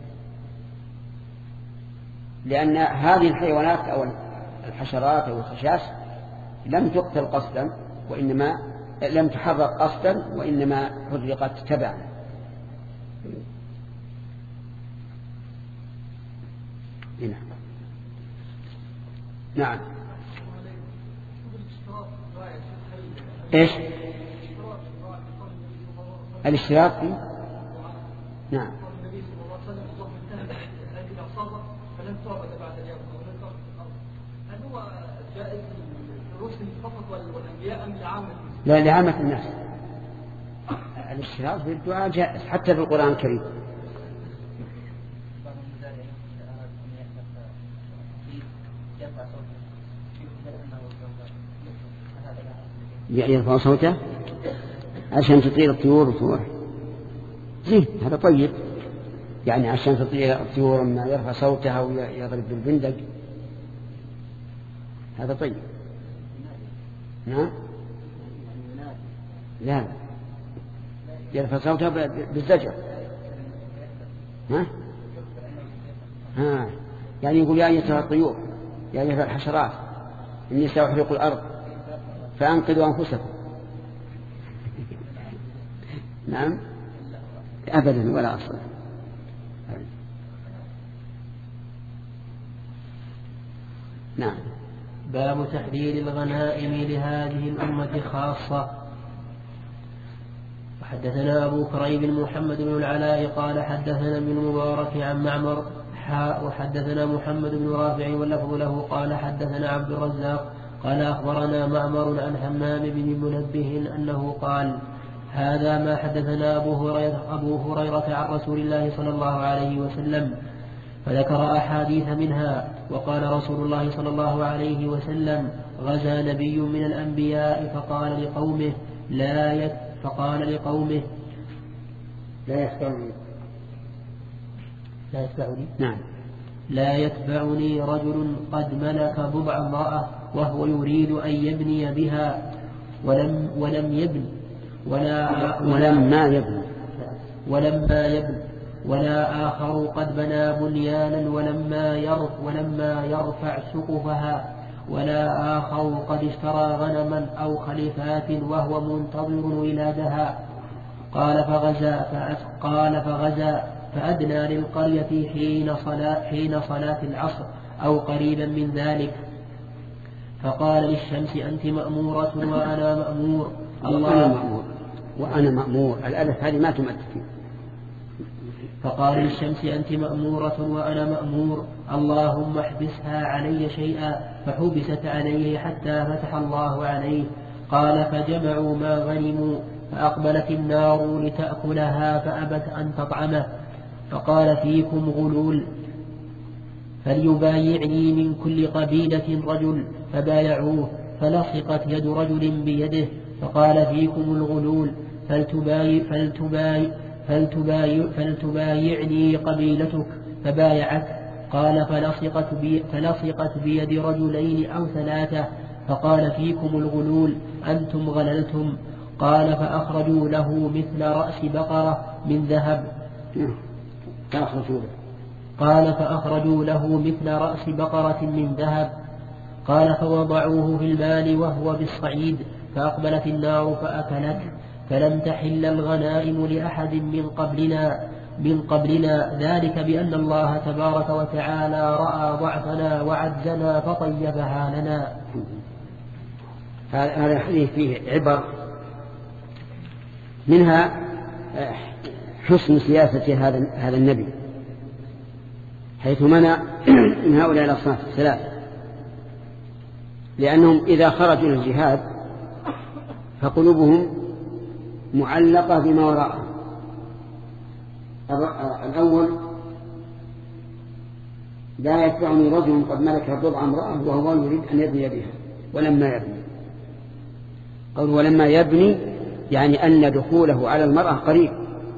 لأن هذه الحيوانات أو الحشرات أو الخشاش لم تقتل قصدا وإنما لم تحرق قصدا وإنما حرقت تبعا. هنا. نعم. ايش الاشتراك فيه؟ نعم. لا لعامة الناس. الاشتراك في الدعاء جائز حتى في القرآن الكريم. يرفع صوته عشان تطير الطيور وتروح زين، هذا طيب، يعني عشان تطير الطيور ما يرفع صوتها ويضرب بالبندق هذا طيب. نعم لا يرفع صوتها بالزجر. ها ها يعني يقول يا أيتها الطيور يا أيتها الحشرات إني سأحرق الأرض فأنقذوا أنفسكم. نعم أبدا ولا أصلا. نعم. باب تحليل الغنائم لهذه الأمة خاصة. وحدثنا أبو كريب محمد بن العلاء قال حدثنا ابن المبارك عن معمر حاء وحدثنا محمد بن رافع واللفظ له قال حدثنا عبد الرزاق قال أخبرنا معمر عن حمام بن منبه أنه قال هذا ما حدثنا أبو هريرة, أبو هريرة عن رسول الله صلى الله عليه وسلم، فذكر أحاديث منها. وقال رسول الله صلى الله عليه وسلم غزا نبي من الأنبياء فقال لقومه لا يت فقال لقومه لا يتبعني لا يتبعني نعم لا يتبعني رجل قد ملك بضع امرأة وهو يريد أن يبني بها ولم, ولم يبن ولا ولما يبن ولما يبن ولا آخر قد بنى بنيانا ولما يرفع, ولما يرفع سقفها ولا آخر قد اشترى غنما أو خليفات وهو منتظر ولادها. قال فغزا قال فغزا فأدنى للقرية حين صلاة, حين صلاة العصر أو قريبا من ذلك، فقال للشمس أنت مأمورة وأنا مأمور. الله مأمور وأنا مأمور، الألف هذه ما تمثل. فقال للشمس أنت مأمورة وأنا مأمور، اللهم احبسها علي شيئا، فحبست عليه حتى فتح الله عليه. قال فجمعوا ما غنموا فأقبلت النار لتأكلها فأبت أن تطعمه، فقال فيكم غلول فليبايعني من كل قبيلة رجل، فبايعوه فلصقت يد رجل بيده، فقال فيكم الغلول فلتبايع فلتبايع فلتبايع فلتبايعني قبيلتك، فبايعت. قال فلصقت, بي فلصقت بيد رجلين أو ثلاثة، فقال فيكم الغلول أنتم غللتم. قال فأخرجوا له مثل رأس بقرة من ذهب قال فأخرجوا له مثل رأس بقرة من ذهب. قال فوضعوه في المال وهو بالصعيد، فأقبلت النار فأكلت، فلم تحل الغنائم لأحد من قبلنا من قبلنا ذلك بأن الله تبارك وتعالى رأى ضعفنا وعجزنا فطيبها لنا. هذا الحديث فيه عبر، منها حسن سياسة هذا هذا النبي، حيث منع من هؤلاء الأصناف الثلاثة، لأنهم إذا خرجوا للجهاد فقلوبهم معلقة بما وراءه. الأول لا يتبعني رجل قد ملك بضع امرأة وهو يريد أن يبني بها ولما يبني. قال ولما يبني يعني أن دخوله على المرأة قريب،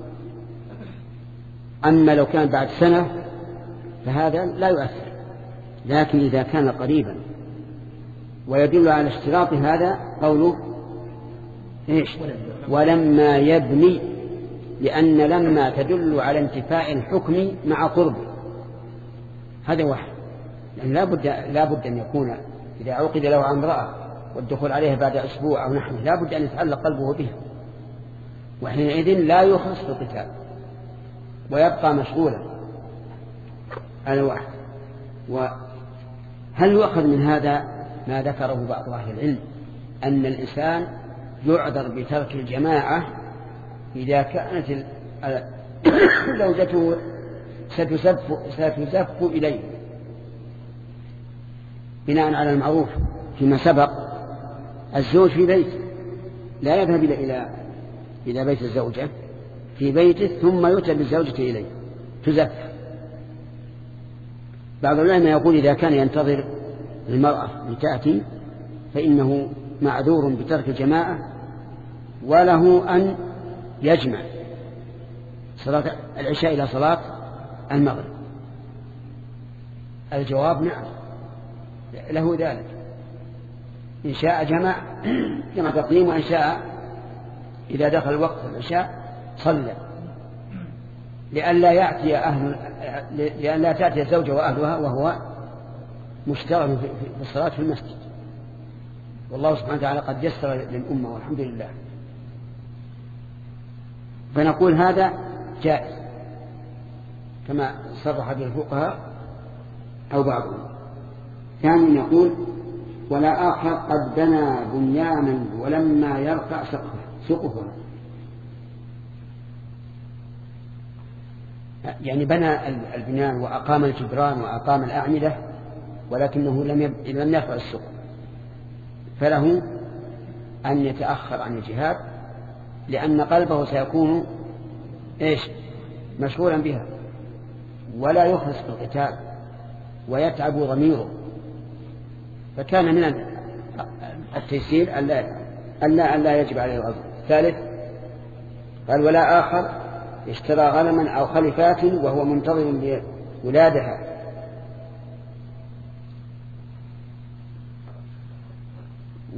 أما لو كان بعد سنة فهذا لا يؤثر، لكن إذا كان قريبا. ويدل على اشتراط هذا قوله إيش؟ ولما يبني، لأن لما تدل على انتفاء الحكم مع قربه، هذا واحد. يعني لا بد لا بد أن يكون إذا عقد له على امرأة والدخول عليها بعد أسبوع أو نحوه لا بد أن يتعلق قلبه بها، وحينئذ لا يخص في القتال ويبقى مشغولا. هذا واحد. وهل يؤخذ من هذا ما ذكره بعض أهل العلم أن الإنسان يعذر بترك الجماعة إذا كانت زوجته ستزف, ستزف إليه بناء على المعروف فيما سبق. الزوج في بيت لا يذهب إلى إلى بيت الزوجة، في بيته ثم يؤتى بالزوجة إليه تزف. بعض العلماء يقول إذا كان ينتظر المرأة لتأتي فإنه معذور بترك الجماعة، وله أن يجمع صلاة العشاء إلى صلاة المغرب. الجواب نعم، له ذلك. إن شاء جمع جمع تقديم، وإن شاء إذا دخل وقت العشاء صلى، لئلا يأتي أهل لئلا تأتي الزوجة وأهلها وهو مشتغل في الصلاة في المسجد. والله سبحانه وتعالى قد يسر للأمة والحمد لله. فنقول هذا جائز كما صرح به الفقهاء أو بعضهم. ثاني نقول ولا آخر قد بنى بنيانا ولما يرفع سقفه، يعني بنى البنيان وأقام الجدران وأقام الأعمدة ولكنه لم يب... لم يرفع السقف، فله أن يتأخر عن الجهاد، لأن قلبه سيكون إيش مشغولا بها ولا يخلص في القتال ويتعب ضميره. فكان من التيسير ألا ألا ألا يجب عليه الغزو. ثالث قال ولا آخر اشترى غنما أو خلفات وهو منتظر بولادها.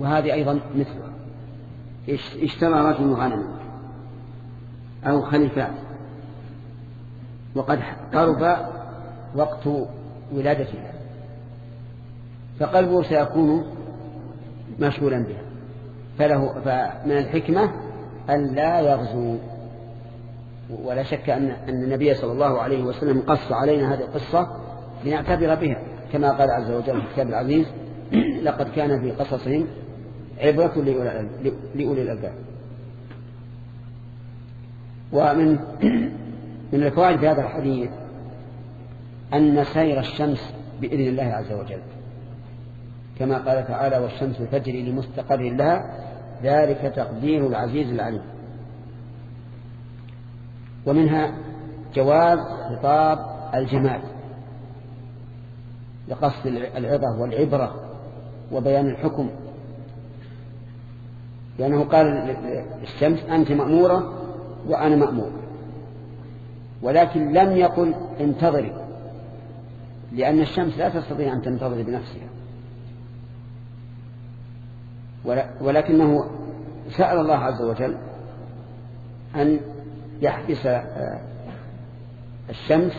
وهذه أيضا مثلها. اشترى رجل غنم أو خليفات وقد قرب وقت ولادتها، فقلبه سيكون مشغولا بها، فله فمن الحكمة أن لا يغزو. ولا شك أن أن النبي صلى الله عليه وسلم قص علينا هذه القصة لنعتبر بها، كما قال عز وجل في الكتاب العزيز: لقد كان في قصصهم عبرة لأولي الألباب. ومن من الفوائد في هذا الحديث أن سير الشمس بإذن الله عز وجل، كما قال تعالى: والشمس تجري لمستقر لها ذلك تقدير العزيز العليم. ومنها جواز خطاب الجمال لقصد العظة والعبرة وبيان الحكم، لأنه قال الشمس: أنت مأمورة وأنا مأمور، ولكن لم يقل انتظري، لأن الشمس لا تستطيع أن تنتظر بنفسها، ولكنه سأل الله عز وجل أن يحبس الشمس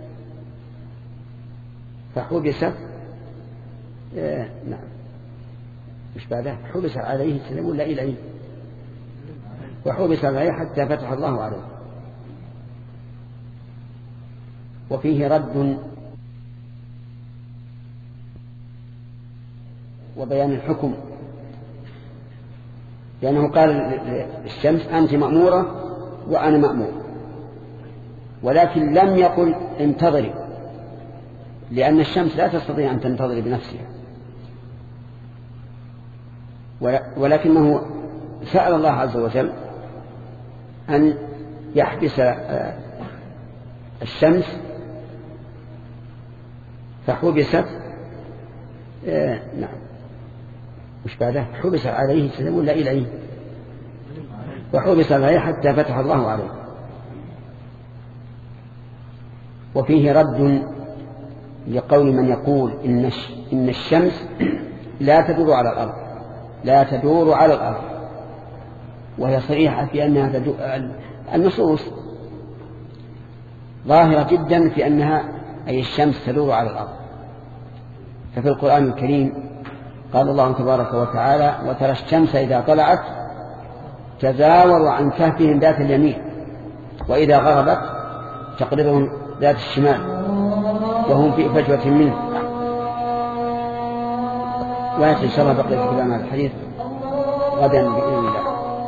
فحبست آه نعم مش بعدها حبس عليه السلام ولا إليه وحبس عليه حتى فتح الله عليه. وفيه رد وبيان الحكم، لأنه قال الشمس: أنت مأمورة وأنا مأمور، ولكن لم يقل انتظري، لأن الشمس لا تستطيع أن تنتظر بنفسها، ولكنه سأل الله عز وجل أن يحبس الشمس فحبست آه نعم مش بعدها حبس عليه السلام ولا إليه وحبس عليه حتى فتح الله عليه. وفيه رد لقول من يقول إن إن الشمس لا تدور على الأرض لا تدور على الأرض وهي صريحة في أنها تدور. النصوص ظاهرة جدا في أنها أي الشمس تدور على الأرض. ففي القرآن الكريم قال الله تبارك وتعالى: وترى الشمس إذا طلعت تزاور عن كهفهم ذات اليمين وإذا غربت تقرضهم ذات الشمال وهم في فجوة منه. ويأتي إن شاء الله بقية كلام هذا الحديث غدا بإذن الله.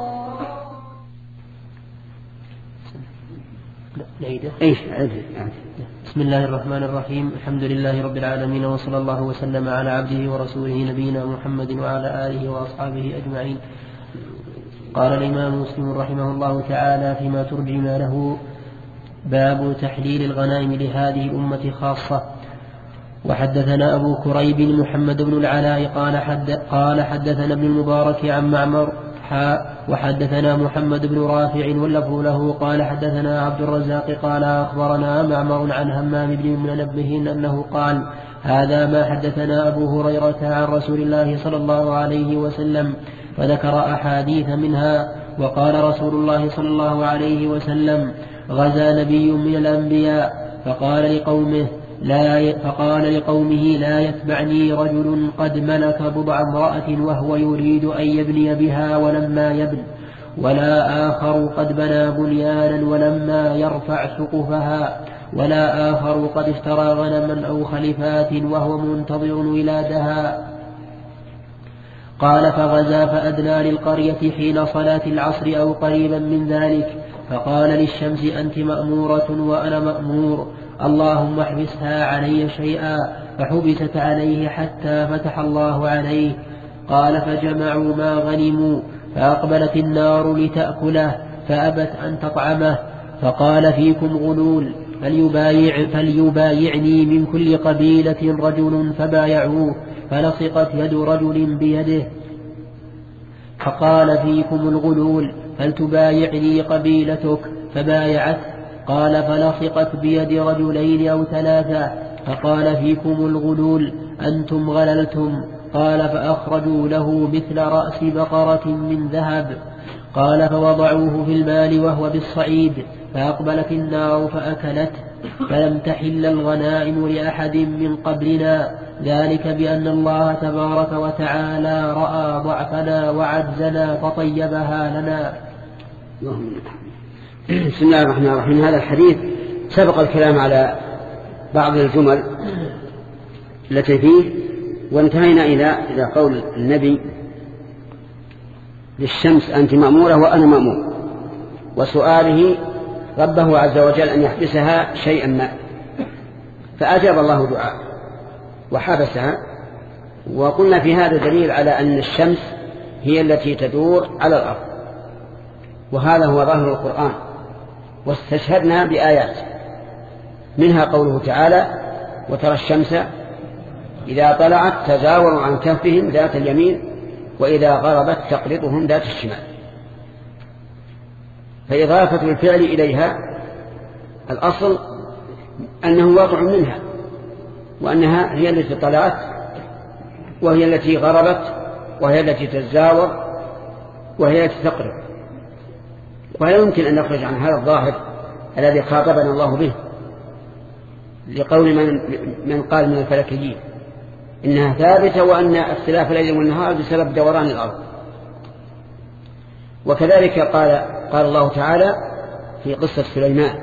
نعيده. إيش عيده. بسم الله الرحمن الرحيم. الحمد لله رب العالمين، وصلى الله وسلم على عبده ورسوله نبينا محمد وعلى آله وأصحابه أجمعين. قال الإمام مسلم رحمه الله تعالى فيما ترجم له: باب تحليل الغنائم لهذه الأمة خاصة. وحدثنا أبو كريب محمد بن العلاء قال, حد قال حدثنا ابن المبارك عن معمر حاء وحدثنا محمد بن رافع واللفظ له قال حدثنا عبد الرزاق قال أخبرنا معمر عن همام بن منبه أنه قال: هذا ما حدثنا أبو هريرة عن رسول الله صلى الله عليه وسلم، فذكر أحاديث منها. وقال رسول الله صلى الله عليه وسلم: غزا نبي من الأنبياء فقال لقومه لا فقال لقومه لا يتبعني رجل قد ملك بضع امرأة وهو يريد أن يبني بها ولما يبن، ولا آخر قد بنى بنيانا ولما يرفع سقفها، ولا آخر قد اشترى غنما أو خلفات وهو منتظر ولادها. قال: فغزا فأدنى للقرية حين صلاة العصر أو قريبا من ذلك، فقال للشمس: أنت مأمورة وأنا مأمور، اللهم احبسها علي شيئا، فحبست عليه حتى فتح الله عليه. قال: فجمعوا ما غنموا، فأقبلت النار لتأكله فأبت أن تطعمه، فقال: فيكم غلول، فليبايع فليبايعني من كل قبيلة رجل، فبايعوه، فلصقت يد رجل بيده، فقال: فيكم الغلول، فلتبايعني قبيلتك، فبايعت. قال: فلصقت بيد رجلين أو ثلاثة، فقال: فيكم الغلول، أنتم غللتم. قال فأخرجوا له مثل رأس بقرة من ذهب. قال فوضعوه في المال وهو بالصعيد فأقبلت النار فأكلته فلم تحل الغنائم لأحد من قبلنا، ذلك بأن الله تبارك وتعالى رأى ضعفنا وعجزنا فطيبها لنا. بسم الله الرحمن الرحيم. هذا الحديث سبق الكلام على بعض الجمل التي فيه، وانتهينا إلى إلى قول النبي للشمس أنت مأمورة وأنا مأمور، وسؤاله ربه عز وجل أن يحبسها شيئا ما، فأجاب الله دعاء وحبسها. وقلنا في هذا دليل على أن الشمس هي التي تدور على الأرض، وهذا هو ظاهر القرآن. واستشهدنا بآيات منها قوله تعالى وترى الشمس إذا طلعت تزاور عن كهفهم ذات اليمين وإذا غربت تقرضهم ذات الشمال. فإضافة الفعل إليها الأصل أنه واقع منها، وأنها هي التي طلعت وهي التي غربت وهي التي تزاور وهي التي تقرب. ولا يمكن أن نخرج عن هذا الظاهر الذي خاطبنا الله به لقول من, من قال من الفلكيين إنها ثابتة وأن اختلاف الليل والنهار بسبب دوران الأرض. وكذلك قال, قال الله تعالى في قصة سليمان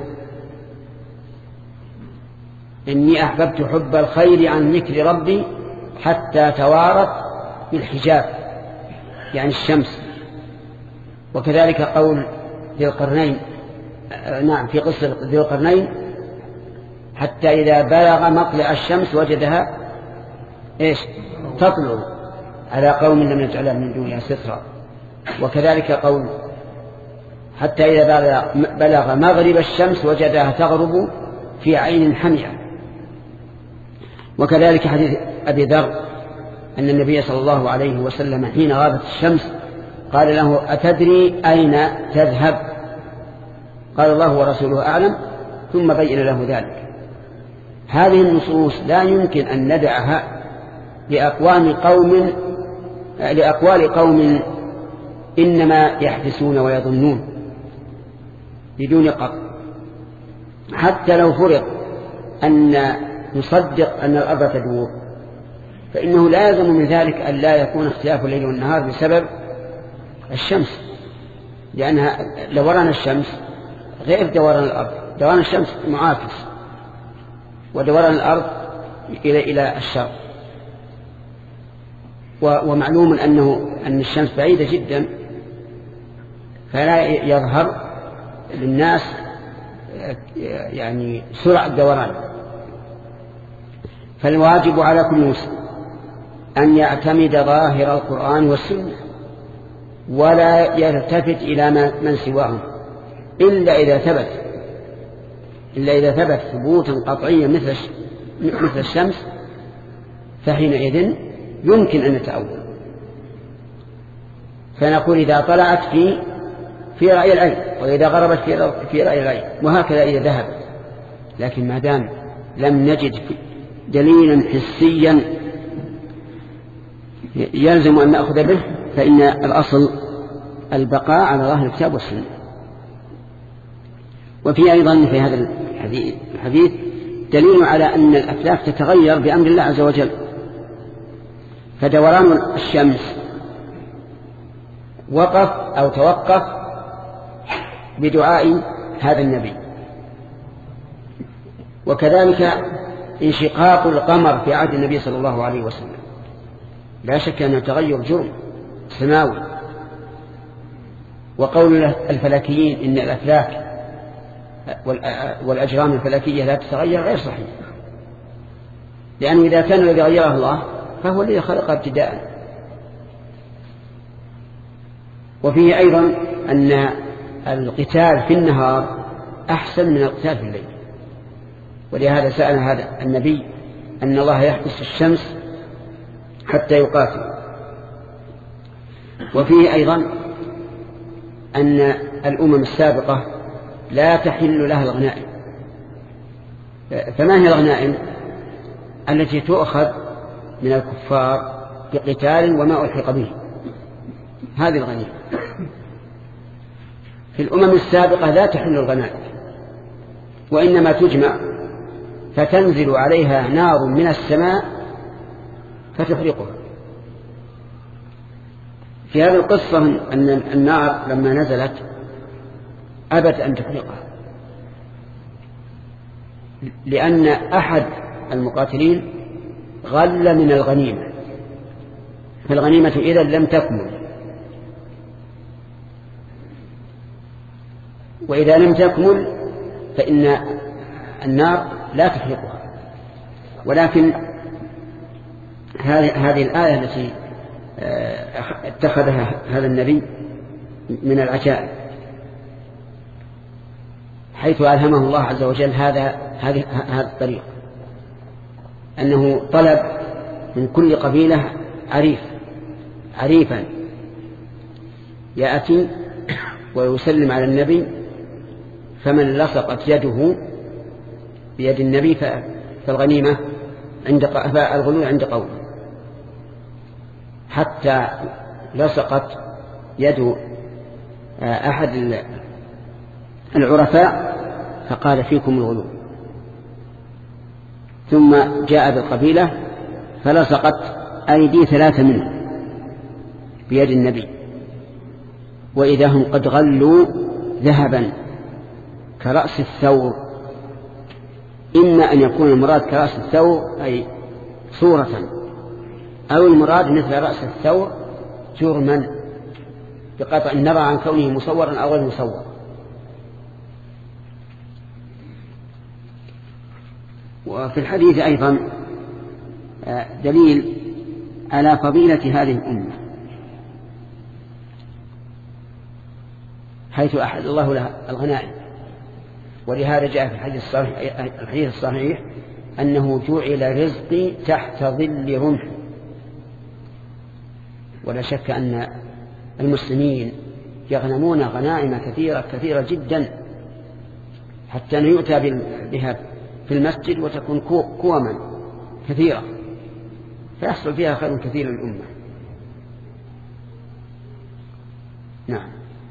إني أحببت حب الخير عن ذكر ربي حتى توارت بالحجاب، يعني الشمس. وكذلك قول ذي القرنين نعم في قصة ذي القرنين حتى إذا بلغ مطلع الشمس وجدها إيش تطلع على قوم لم يجعلها من دونها سترا. وكذلك قول حتى إذا بلغ مغرب الشمس وجدها تغرب في عين حمية. وكذلك حديث أبي ذر أن النبي صلى الله عليه وسلم حين غابت الشمس قال له أتدري أين تذهب؟ قال الله ورسوله أعلم، ثم بين له ذلك. هذه النصوص لا يمكن أن ندعها لأقوال قوم لأقوال قوم إنما يحدثون ويظنون بدون قطع. حتى لو فرض أن نصدق أن الأرض تدور فإنه لا يلزم من ذلك أن لا يكون اختلاف الليل والنهار بسبب الشمس، لأنها دوران الشمس غير دوران الأرض. دوران الشمس معاكس، ودوران الأرض إلى إلى الشرق. ومعلوم أنه أن الشمس بعيدة جدا فلا يظهر للناس يعني سرعة الدوران. فالواجب على كل مسلم أن يعتمد ظاهر القرآن والسنة ولا يلتفت إلى من سواهم إلا إذا ثبت إلا إذا ثبت ثبوتا قطعيا مثل مثل الشمس، فحينئذ يمكن أن نتأول. فنقول إذا طلعت في في رأي العين وإذا غربت في في رأي العين، وهكذا إذا ذهبت. لكن ما دام لم نجد دليلا حسيا يلزم أن نأخذ به فإن الأصل البقاء على ظاهر الكتاب والسنة. وفي أيضا في هذا الحديث دليل على أن الأفلاك تتغير بأمر الله عز وجل. فدوران الشمس وقف أو توقف بدعاء هذا النبي. وكذلك انشقاق القمر في عهد النبي صلى الله عليه وسلم لا شك أنه تغير جرم سماوي. وقول الفلكيين إن الأفلاك والأجرام الفلكية لا تتغير غير صحيح، لأنه إذا كان الذي غيره الله فهو الذي خلق ابتداء. وفيه أيضا أن القتال في النهار أحسن من القتال في الليل، ولهذا سأل هذا النبي أن الله يحبس الشمس حتى يقاتل. وفيه أيضا أن الأمم السابقة لا تحل لها الغنائم. فما هي الغنائم؟ التي تؤخذ من الكفار بقتال وما ألحق به، هذه الغنيمة. في الأمم السابقة لا تحل الغنائم، وإنما تجمع فتنزل عليها نار من السماء فتحرقها. في هذه القصة أن النار لما نزلت أبت أن تحرقها، لأن أحد المقاتلين غل من الغنيمة، فالغنيمة إذا لم تكمل، وإذا لم تكمل فإن النار لا تحرقها. ولكن هذه الآية التي اتخذها هذا النبي من العجائب، حيث ألهمه الله عز وجل هذا هذه هذا الطريق، أنه طلب من كل قبيلة عريف عريفا يأتي ويسلم على النبي، فمن لصقت يده بيد النبي فالغنيمة عند الغلول عند قوم، حتى لصقت يد أحد العرفاء فقال فيكم الغلول، ثم جاء بالقبيلة فلصقت أيدي ثلاثة منهم بيد النبي، وإذا هم قد غلوا ذهبا كرأس الثور، إما أن يكون المراد كرأس الثور أي صورة، أو المراد مثل رأس الثور جرما بقطع النظر عن كونه مصورا أو غير مصور. وفي الحديث أيضا دليل على فضيلة هذه الأمة، حيث أحد الله لها الغنائم، ولهذا جاء في الحديث الصحيح, الحديث الصحيح أنه جعل رزقي تحت ظل رمح. ولا شك أن المسلمين يغنمون غنائم كثيرة كثيرة جدا، حتى أن يؤتى بها في المسجد وتكون كوما كثيرة، فيحصل فيها خير كثير للأمة. نعم.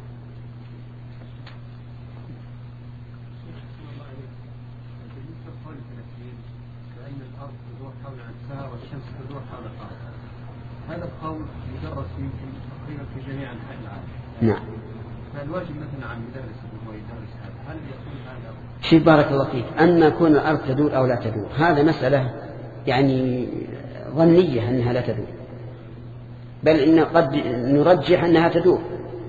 هذا القول يدرس يمكن تقريبا في جميع أنحاء العالم. نعم. فالواجب مثلا عن مدرس هو يدرس هذا، هل يكون هذا؟ شيء بارك الله فيك، أن يكون الأرض تدور أو لا تدور هذا مسألة يعني ظنية أنها لا تدور، بل إن قد نرجح أنها تدور،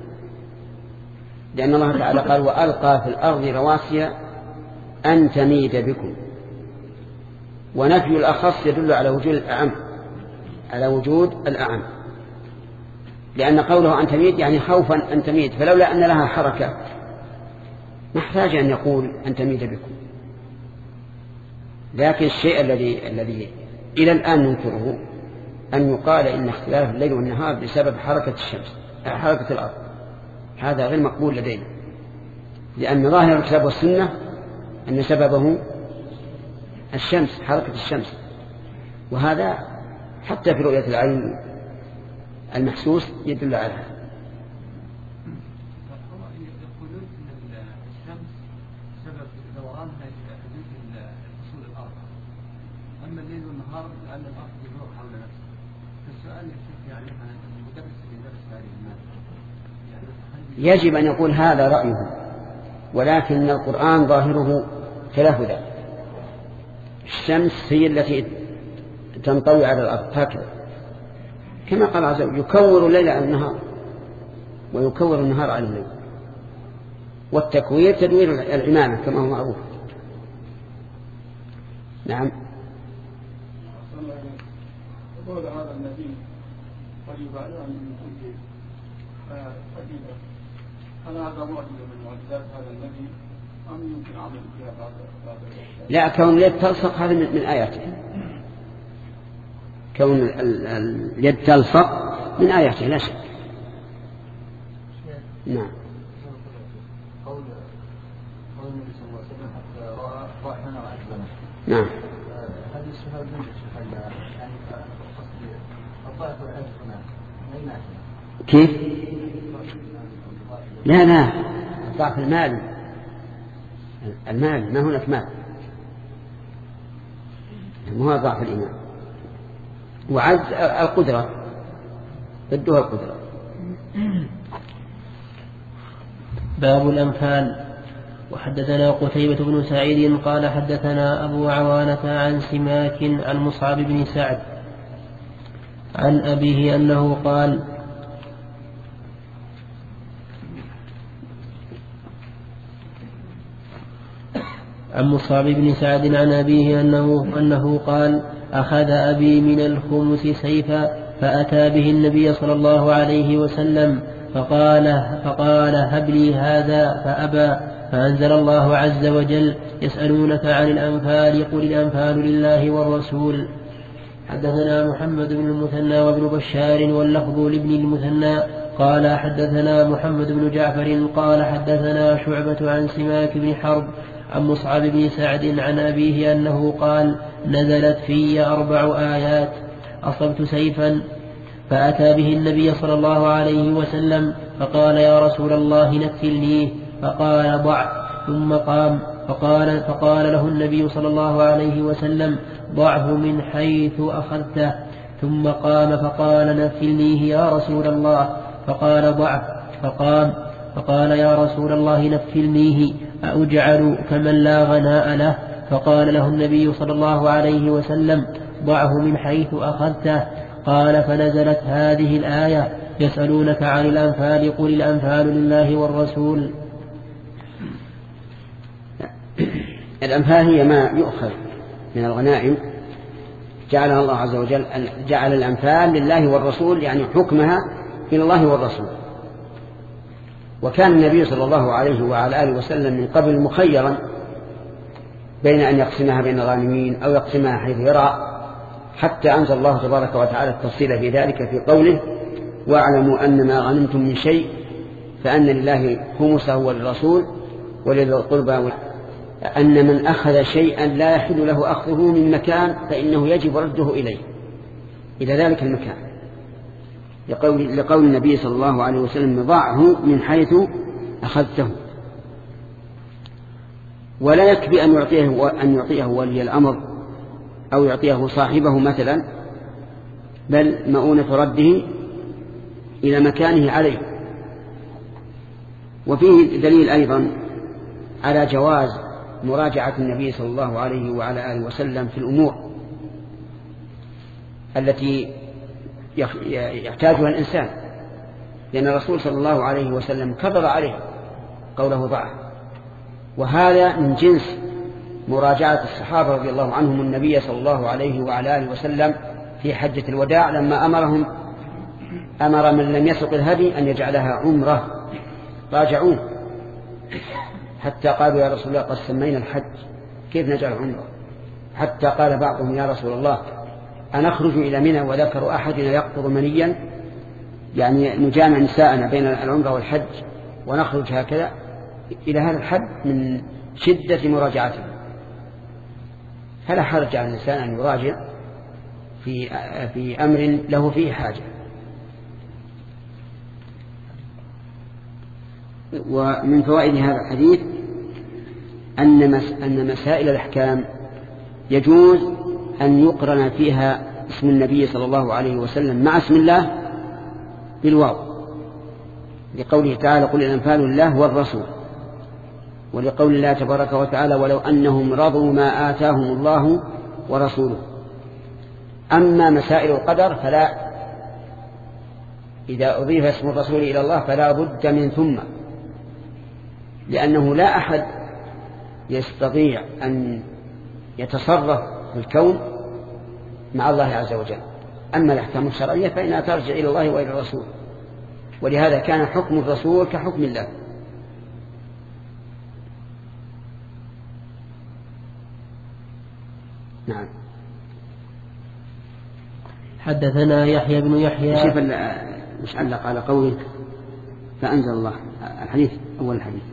لأن الله تعالى قال وألقى في الأرض رواسي أن تميد بكم، ونفي الأخص يدل على وجود الأعم على وجود الأعم، لأن قوله أن تميد يعني خوفا أن تميد، فلولا أن لها حركة نحتاج أن يقول أن تميد بكم. لكن الشيء الذي الذي إلى الآن ننكره أن يقال إن اختلاف الليل والنهار بسبب حركة الشمس حركة الأرض، هذا غير مقبول لدينا، لأن ظاهر الكتاب والسنة أن سببه الشمس حركة الشمس، وهذا حتى في رؤية العين المحسوس يدل على هذا. يقولون أن الشمس سبب دورانها حدوث فصول الأرض، أما الليل والنهار لأن الأرض تدور حول نفسها. فالسؤال يشوف يعني المدرس اللي يدرس هذه المادة يجب أن يقول هذا رأيه، ولكن القرآن ظاهره خلاف ذلك. الشمس هي التي تنطوي على الأرض هكذا، كما قال عز وجل يكور الليل على النهار ويكور النهار على الليل، والتكوير تدوير العمامة كما هو معروف. نعم. يقول هذا النبي قريب عن كل قبيلة، هل هذا معجزة من معجزات هذا النبي أم يمكن عمل فيها بعض الأشياء؟ لا، كون اليد تلصق هذا من آياته، كون اليد تلصق من آياته لا شك. نعم. قول قول النبي صلى الله عليه وسلم حتى رأى رأينا رأينا. نعم. هذه السؤال من يعني قصدي كيف؟ لا لا ضعف المال المال ما هناك مال ما هو ضعف الإيمان. وعز القدرة ضدها القدرة. باب الأنفال. وحدثنا قتيبة بن سعيد قال حدثنا أبو عوانة عن سماك عن مصعب بن سعد عن أبيه أنه قال عن مصعب بن سعد عن أبيه أنه, أنه قال أخذ أبي من الخمس سيفا فأتى به النبي صلى الله عليه وسلم فقال, فقال هب لي هذا فأبى فأنزل الله عز وجل يسألونك عن الأنفال قل الأنفال لله والرسول. حدثنا محمد بن المثنى وابن بشار واللفظ لابن المثنى قال حدثنا محمد بن جعفر قال حدثنا شعبة عن سماك بن حرب عن مصعب بن سعد عن أبيه أنه قال نزلت في أربع آيات أصبت سيفا فأتى به النبي صلى الله عليه وسلم فقال يا رسول الله نكلنيه فقال ضع ثم قام فقال, فقال له النبي صلى الله عليه وسلم ضعه من حيث أخذته ثم قام فقال نكلنيه يا رسول الله فقال ضعه فقام فقال يا رسول الله نكلنيه أأجعل كمن لا غناء له فقال له النبي صلى الله عليه وسلم ضعه من حيث أخذته. قال فنزلت هذه الآية يسألونك عن الأنفال قل الأنفال لله والرسول. الأنفال هي ما يؤخذ من الغنائم جعلها الله عز وجل جعل الأنفال لله والرسول يعني حكمها إلى الله والرسول. وكان النبي صلى الله عليه وعلى آله وسلم من قبل مخيرا بين أن يقسمها بين الغانمين أو يقسمها حيث يرى حتى أنزل الله تبارك وتعالى التفصيل في ذلك في قوله واعلموا أن ما غنمتم من شيء فأن لله خمسه وللرسول ولذي القربى أن من أخذ شيئا لا يحل له أخذه من مكان فإنه يجب رده إليه إلى ذلك المكان لقول, لقول النبي صلى الله عليه وسلم ضعه من حيث أخذته. ولا يكفي أن يعطيه, أن يعطيه ولي الأمر أو يعطيه صاحبه مثلا بل مؤونة رده إلى مكانه عليه. وفيه دليل أيضا على جواز مراجعة النبي صلى الله عليه وعلى آله وسلم في الأمور التي يحتاجها الإنسان لأن الرسول صلى الله عليه وسلم كبر عليه قوله ضعه. وهذا من جنس مراجعة الصحابة رضي الله عنهم النبي صلى الله عليه وعلى آله وسلم في حجة الوداع لما أمرهم أمر من لم يسق الهدي أن يجعلها عمرة راجعون حتى قالوا يا رسول الله قد سمينا الحج كيف نجعل عمرة حتى قال بعضهم يا رسول الله أنخرج إلى منى وذكر أحدنا يقطر منيا يعني نجامع نساءنا بين العمرة والحج ونخرج هكذا إلى هذا الحد من شدة مراجعته. فلا حرج على الإنسان أن يراجع في, في أمر له فيه حاجة. ومن فوائد هذا الحديث أن, مس أن مسائل الأحكام يجوز أن يقرن فيها اسم النبي صلى الله عليه وسلم مع اسم الله بالواو لقوله تعالى قل الأنفال لله والرسول ولقول الله تبارك وتعالى ولو أنهم رضوا ما آتاهم الله ورسوله. أما مسائل القدر فلا إذا أضيف اسم الرسول إلى الله فلا بد من ثم لأنه لا أحد يستطيع أن يتصرف في الكون مع الله عز وجل. أما الأحكام الشرعية فإنها ترجع إلى الله وإلى الرسول ولهذا كان حكم الرسول كحكم الله. نعم. حدثنا يحيى بن يحيى شوف مش علق على قوله فأنزل الله الحديث أول الحديث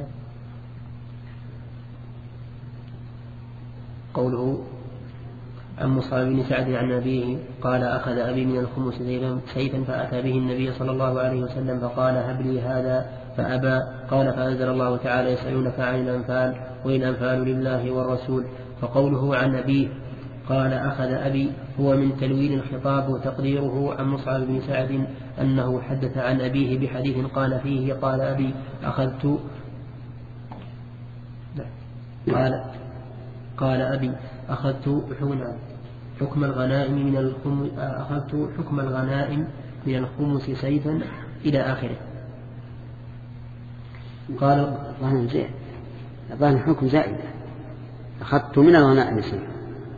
قوله عن مصعب بن سعد عن أبيه قال أخذ أبي من الخمس سيفا فأتى به النبي صلى الله عليه وسلم فقال هب لي هذا فأبى. قال فأنزل الله تعالى يسألونك عن الأنفال قل الأنفال لله والرسول. فقوله عن أبيه قال أخذ أبي هو من تلوين الخطاب، وتقديره عن مصعب بن سعد أنه حدث عن أبيه بحديث قال فيه قال أبي أخذت قال قال أبي أخذت حكم الغنائم من الخمس أخذت حكم الغنائم من الخمس سيفا إلى آخره. قال ظهر زين ظهر حكم زائد أخذت من الغنائم سيفا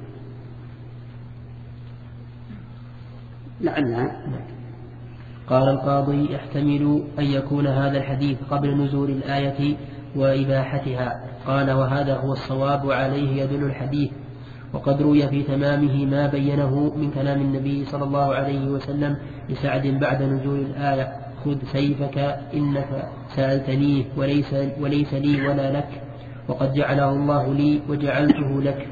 لعلها. قال القاضي يحتمل أن يكون هذا الحديث قبل نزول الآية وإباحتها. قال وهذا هو الصواب وعليه يدل الحديث. وقد روي في تمامه ما بينه من كلام النبي صلى الله عليه وسلم لسعد بعد نزول الآية خذ سيفك إنك سألتنيه وليس, وليس لي ولا لك وقد جعله الله لي وجعلته لك.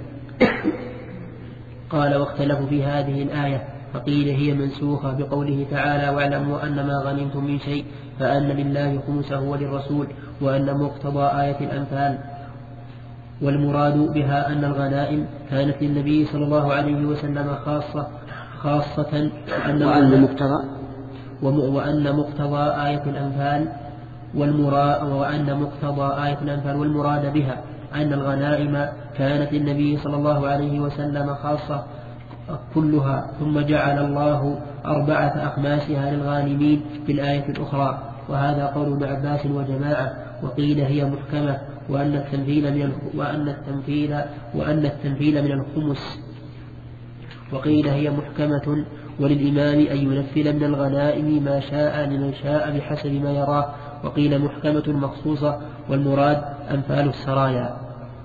قال واختلفوا في هذه الآية فقيل هي منسوخة بقوله تعالى واعلموا أن ما غنمتم من شيء فأن لله خمسه وللرسول وأن مقتضى آية الأنفال. والمراد بها أن الغنائم كانت للنبي صلى الله عليه وسلم خاصة خاصة وأن مقتضى وأن مقتضى آية الأنفال والمراد وأن مقتضى آية الأنفال والمراد بها أن الغنائم كانت للنبي صلى الله عليه وسلم خاصة كلها ثم جعل الله أربعة أخماسها للغانمين في الآية الأخرى. وهذا قول ابن عباس وجماعة. وقيل هي محكمة وأن التنفيل من وأن التنفيل وأن التنفيل من الخمس وقيل هي محكمة وللإمام أن ينفل من الغنائم ما شاء لمن شاء بحسب ما يراه. وقيل محكمة مخصوصة والمراد أنفال السرايا.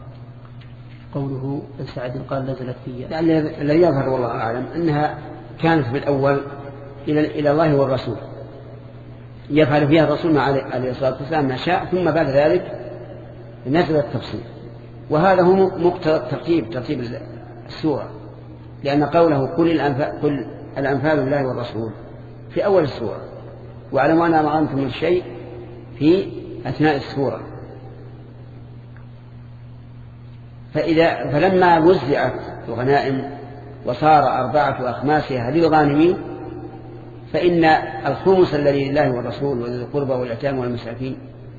قوله سعد قال نزلت فيها الذي يظهر والله أعلم أنها كانت في الأول إلى إلى الله والرسول يفعل فيها الرسول عليه الصلاة والسلام ما شاء ثم بعد ذلك نزل التفصيل. وهذا هو مقتضى الترتيب ترتيب السورة لأن قوله قل الأنفال, قل الأنفال لله والرسول في أول السورة واعلموا أن ما غنمتم من شيء في أثناء السورة. فإذا فلما وزعت الغنائم وصار أربعة أخماسها للغانمين فإن الخمس الذي لله والرسول وذي القربى واليتامى والمساكين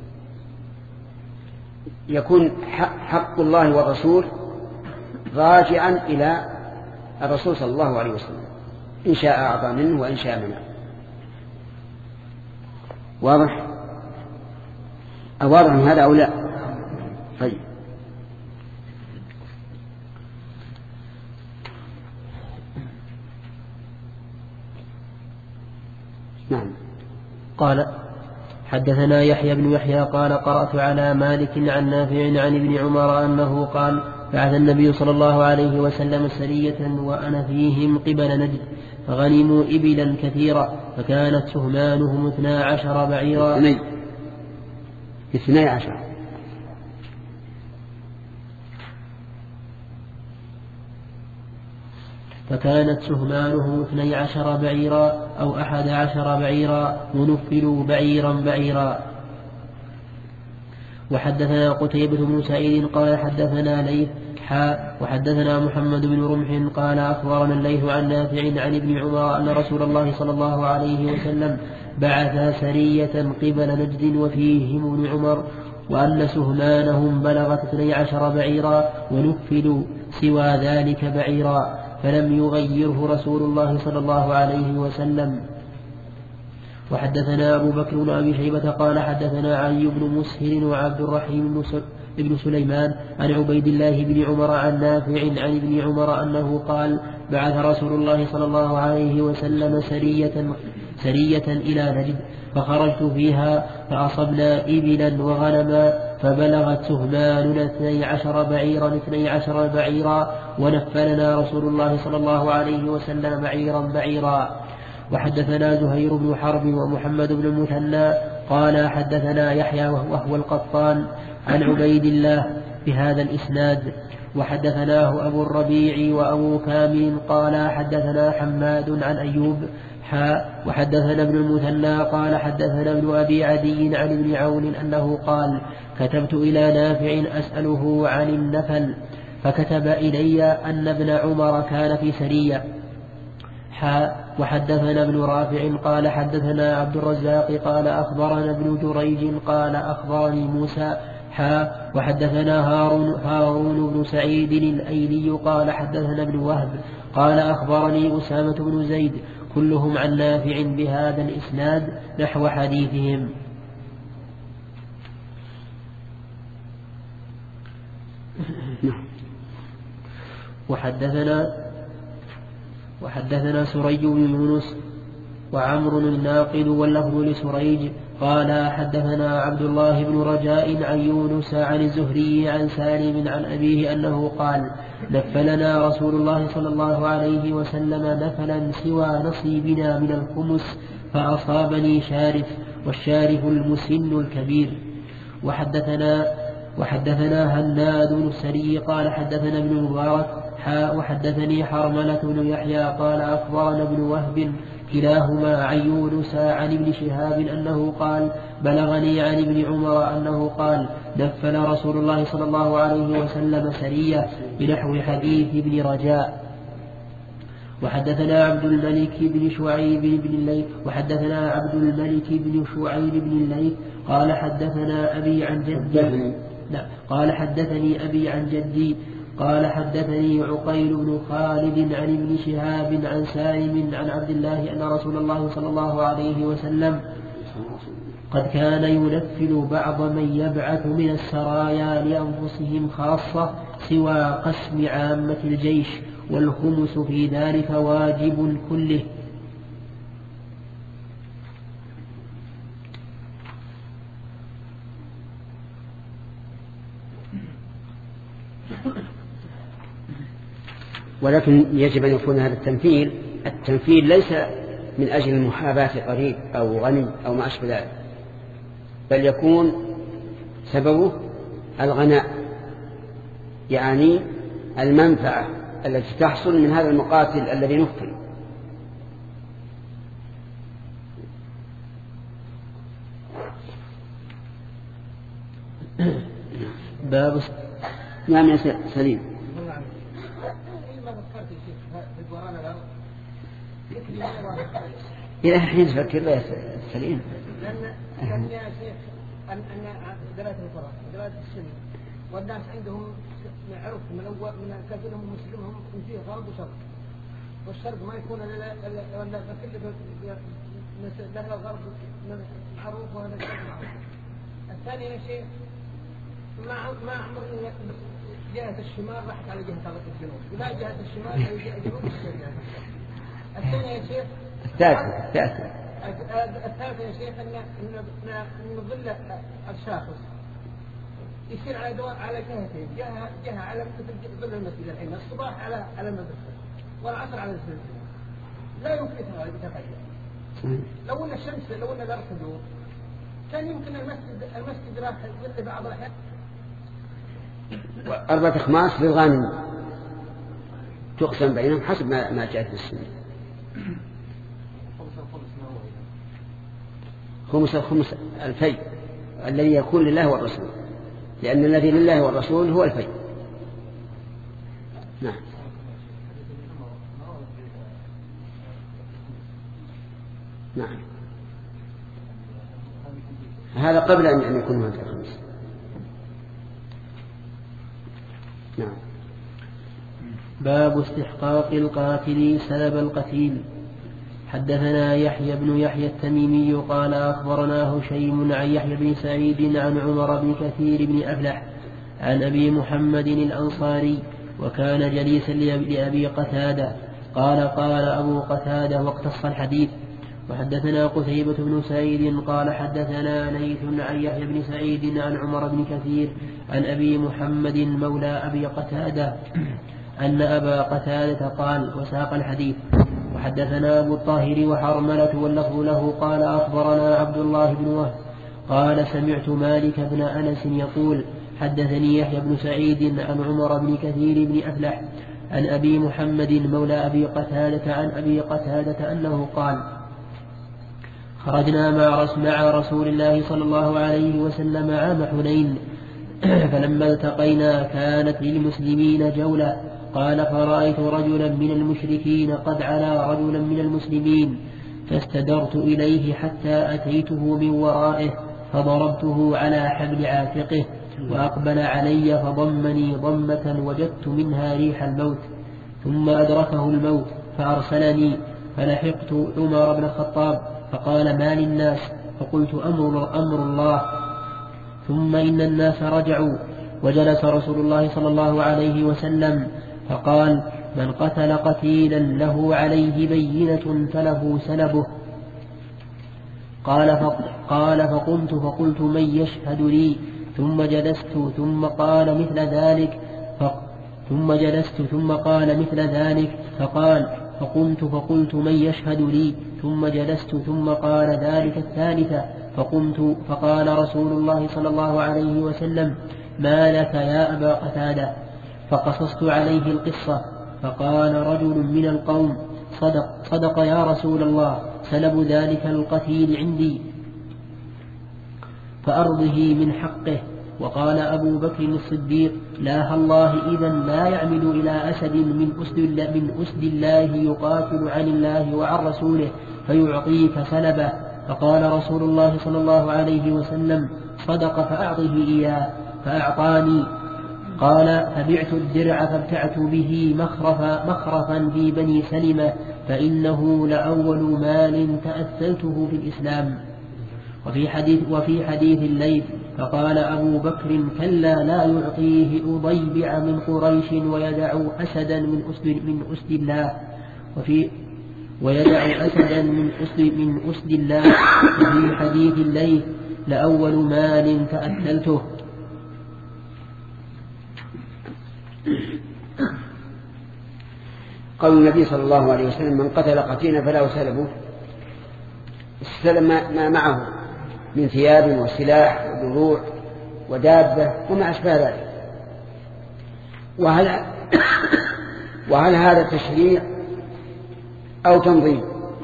يكون حق الله والرسول راجعا إلى الرسول صلى الله عليه وسلم إن شاء أعطى منه وإن شاء منه. واضح أواضح من هذا أو لا؟ طيب نعم. قال حدثنا يحيى بن يحيى قال قرأت على مالك عن نافع عن ابن عمر أنه قال بعث النبي صلى الله عليه وسلم سرية وأنا فيهم قبل نجد فغنموا إبلا كثيرة فكانت سهمانهم اثنا عشر بعيرا اثني اثني عشر فكانت سهمانهم اثني عشر بعيرا أو أحد عشر بعيرا ونفلوا بعيرا بعيرا. وحدثنا قتيبة بن سعيد قال حدثنا ليث حاء وحدثنا محمد بن رمح قال أخبرنا الليث عن نافع عن ابن عمر أن رسول الله صلى الله عليه وسلم بعث سرية قبل نجد وفيهم ابن عمر وأن سهمانهم بلغت اثني عشر بعيرا ونفلوا سوى ذلك بعيرا فلم يغيره رسول الله صلى الله عليه وسلم. وحدثنا أبو بكر بن أبي شيبة قال حدثنا علي بن مسهر وعبد الرحيم بن سليمان عن عبيد الله بن عمر عن نافع عن ابن عمر أنه قال بعث رسول الله صلى الله عليه وسلم سرية, سرية إلى نجد فخرجت فيها فأصبنا إبلا وغنما فبلغت سهماننا اثني عشر بعيرا اثني عشر بعيرا ونفلنا رسول الله صلى الله عليه وسلم بعيرا بعيرا. وحدثنا زهير بن حرب ومحمد بن المثنى قال حدثنا يحيى وهو القطان عن عبيد الله بهذا الإسناد وحدثناه أبو الربيع وأبو كامل قال حدثنا حماد عن أيوب حاء وحدثنا ابن المثنى قال حدثنا ابن أبي عدي عن ابن عون أنه قال كتبت إلى نافع أسأله عن النفل فكتب إلي أن ابن عمر كان في سرية. حاء وحدثنا ابن رافع قال حدثنا عبد الرزاق قال أخبرنا ابن جريج قال أخبرني موسى حاء وحدثنا هارون, هارون بن سعيد الأيلي قال حدثنا ابن وهب قال أخبرني أسامة بن زيد كلهم عن نافع بهذا الإسناد نحو حديثهم. وحدثنا وحدثنا سريج بن يونس وعمر الناقد واللفظ لسريج قال حدثنا عبد الله بن رجاء عن يونس عن الزهري عن سالم عن أبيه أنه قال نفلنا رسول الله صلى الله عليه وسلم نفلا سوى نصيبنا من الخمس فأصابني شارف والشارف المسن الكبير. وحدثنا وحدثنا هناد بن السري قال حدثنا ابن المبارك حاء وحدثني حرملة بن يحيى قال أخبرنا ابن وهب كلاهما عن يونس عن ابن شهاب أنه قال بلغني عن ابن عمر أنه قال نفل رسول الله صلى الله عليه وسلم سرية بنحو حديث ابن رجاء. وحدثنا عبد الملك بن شعيب بن الليث وحدثنا عبد الملك بن شعيب بن الليث قال حدثنا أبي عن جدي لا قال حدثني أبي عن جدي قال حدثني عقيل بن خالد عن ابن شهاب عن سالم عن عبد الله أن رسول الله صلى الله عليه وسلم قد كان ينفل بعض من يبعث من السرايا لأنفسهم خاصة سوى قسم عامة الجيش والخمس في ذلك واجب كله. ولكن يجب أن يكون هذا التمثيل التمثيل ليس من أجل المحاباة قريب أو غني أو ما أشبه ذلك، بل يكون سببه الغناء، يعني المنفعة التي تحصل من هذا المقاتل الذي نفل. باب نعم يا سليم. إلى الحين تفكر له يا سليم. لأن يا شيخ أن أن دلالة الفرق دلالة السنة والناس عندهم عرف من أول من كثيرهم مسلمهم من فيه غرب وشرق، والشرق ما يكون إلا ولا كل دخل الغرب معروف وهذا الشيء معروف. الثاني يا شيخ ما ما عمرنا جهة الشمال راحت على جهة الجنوب، ولا جهة الشمال على جهة الجنوب الشرق. الثاني يا شيخ الثالث الثالث الثالث يا شيخ ان ان ظل الشاخص يصير على دواء على جهتين، جهه جهه على مثل ظل المسجد الحين، الصباح على على المدرسه والعصر على السلسله، لا يمكن يتغير. لو ان الشمس لو ان الارض تدور كان يمكن المسجد المسجد راح يظل بعض الاحيان. أربعة أخماس للغانم تقسم بينهم حسب ما ما جاءت السنة. خمس الخمس الفي الذي يكون لله والرسول، لأن الذي لله والرسول هو الفي. نعم. نعم هذا قبل أن يكون هذا الخمس. نعم. باب استحقاق القاتل سلب القتيل. حدثنا يحيى بن يحيى التميمي قال أخبرنا هشيم عن يحيى بن سعيد عن عمر بن كثير بن أفلح عن أبي محمد الأنصاري وكان جليسا لأبي قتادة قال قال أبو قتادة واقتص الحديث. وحدثنا قتيبة بن سعيد قال حدثنا ليث عن يحيى بن سعيد عن عمر بن كثير عن أبي محمد مولى أبي قتادة أن أبا قتادة قال وساق الحديث. وحدثنا أبو الطاهر وحرملة واللفظ له قال أخبرنا عبد الله بن وهب قال سمعت مالك بن أنس يقول حدثني يحيى بن سعيد عن عمر بن كثير بن أفلح عن أبي محمد مولى أبي قتادة عن أبي قتادة أنه قال خرجنا مع رسول الله صلى الله عليه وسلم عام حنين فلما التقينا كانت للمسلمين جولة قال فرأيت رجلا من المشركين قد علا رجلا من المسلمين فاستدرت إليه حتى أتيته من ورائه فضربته على حبل عاتقه وأقبل علي فضمني ضمة وجدت منها ريح الموت ثم أدركه الموت فأرسلني فلحقت عمر بن الخطاب فقال ما للناس فقلت أمر, أمر الله ثم إن الناس رجعوا وجلس رسول الله صلى الله عليه وسلم فقال من قتل قتيلا له عليه بينة فله سلبه قال, قال فقمت فقلت من يشهد لي ثم جلست ثم قال مثل ذلك ثم جلست ثم قال مثل ذلك فقال فقمت فقلت من يشهد لي ثم جلست ثم قال ذلك الثالثة فقمت فقال رسول الله صلى الله عليه وسلم ما لك يا أبا قتادة فقصصت عليه القصة فقال رجل من القوم صدق, صدق يا رسول الله سلب ذلك القتيل عندي فأرضه من حقه. وقال أبو بكر الصديق لا الله إذا لا يعمد إلى أسد من أسد, من أسد الله يقاتل عن الله وعن رسوله فيعطيك سلبه. فقال رسول الله صلى الله عليه وسلم صدق فأعطه إياه فأعطاني. قال فبعت الدرع فابتعت به مخرفا, مخرفا في بني سلمة فإنه لأول مال تأثلته في الإسلام. وفي حديث, وفي حديث الليل فقال أبو بكر كلا لا يعطيه أضيبع من قريش ويدع أسدا من أسد, من أسد الله وفي ويدع أسدا من أسد, من أسد الله. وفي حديث الليل لأول مال تأثلته. قول النبي صلى الله عليه وسلم من قتل قتيلا فله سلبه السلم ما معه من ثياب وسلاح ودروع ودابة وما أشبه ذلك. وهل, وهل هذا تشريع أو تنظيم؟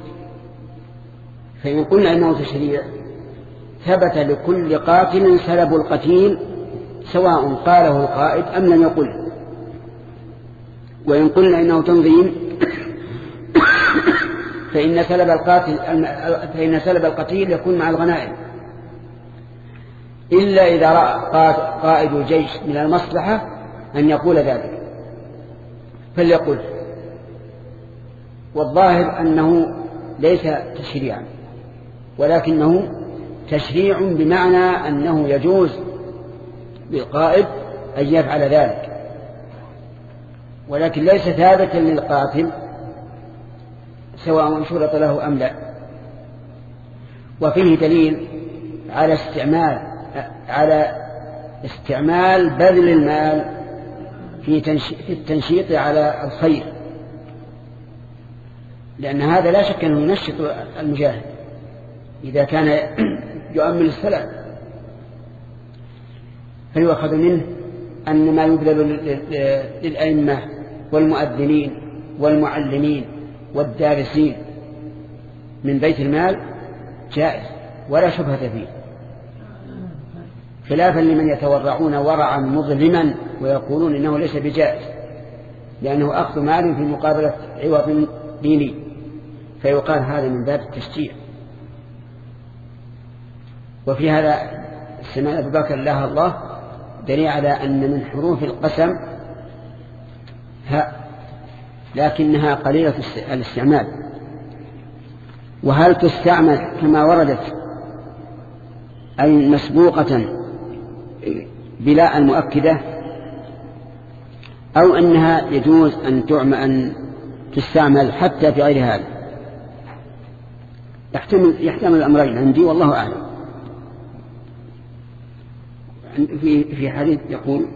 فإن قلنا إنه تشريع ثبت لكل قاتل سلب القتيل سواء قاله القائد أم لم يقل. وإن قلنا إنه تنظيم فإن سلب القاتل فإن سلب القتيل يكون مع الغنائم إلا إذا رأى قائد الجيش من المصلحة أن يقول ذلك فليقل. والظاهر أنه ليس تشريعا ولكنه تشريع بمعنى أنه يجوز للقائد أن يفعل ذلك ولكن ليس ثابتا للقاتل سواء شرط له أم لا. وفيه دليل على استعمال على استعمال بذل المال في التنشيط على الخير لأن هذا لا شك أنه ينشط المجاهد إذا كان يؤمن السلام. فيؤخذ منه أن ما يبذل للأئمة والمؤذنين والمعلمين والدارسين من بيت المال جائز ولا شبهة فيه خلافا لمن يتورعون ورعا مظلما ويقولون إنه ليس بجائز لأنه أخذ مال في مقابلة عوض ديني فيقال هذا من باب التشجيع. وفي هذا السماء أبو بكر الله الله دليل على أن من حروف القسم هاء لكنها قليلة الاستعمال. وهل تستعمل كما وردت أي مسبوقة بلا المؤكدة أو أنها يجوز أن تعمل أن تستعمل حتى في غير هذا؟ يحتمل, يحتمل الأمرين عندي والله أعلم. في في حديث يقول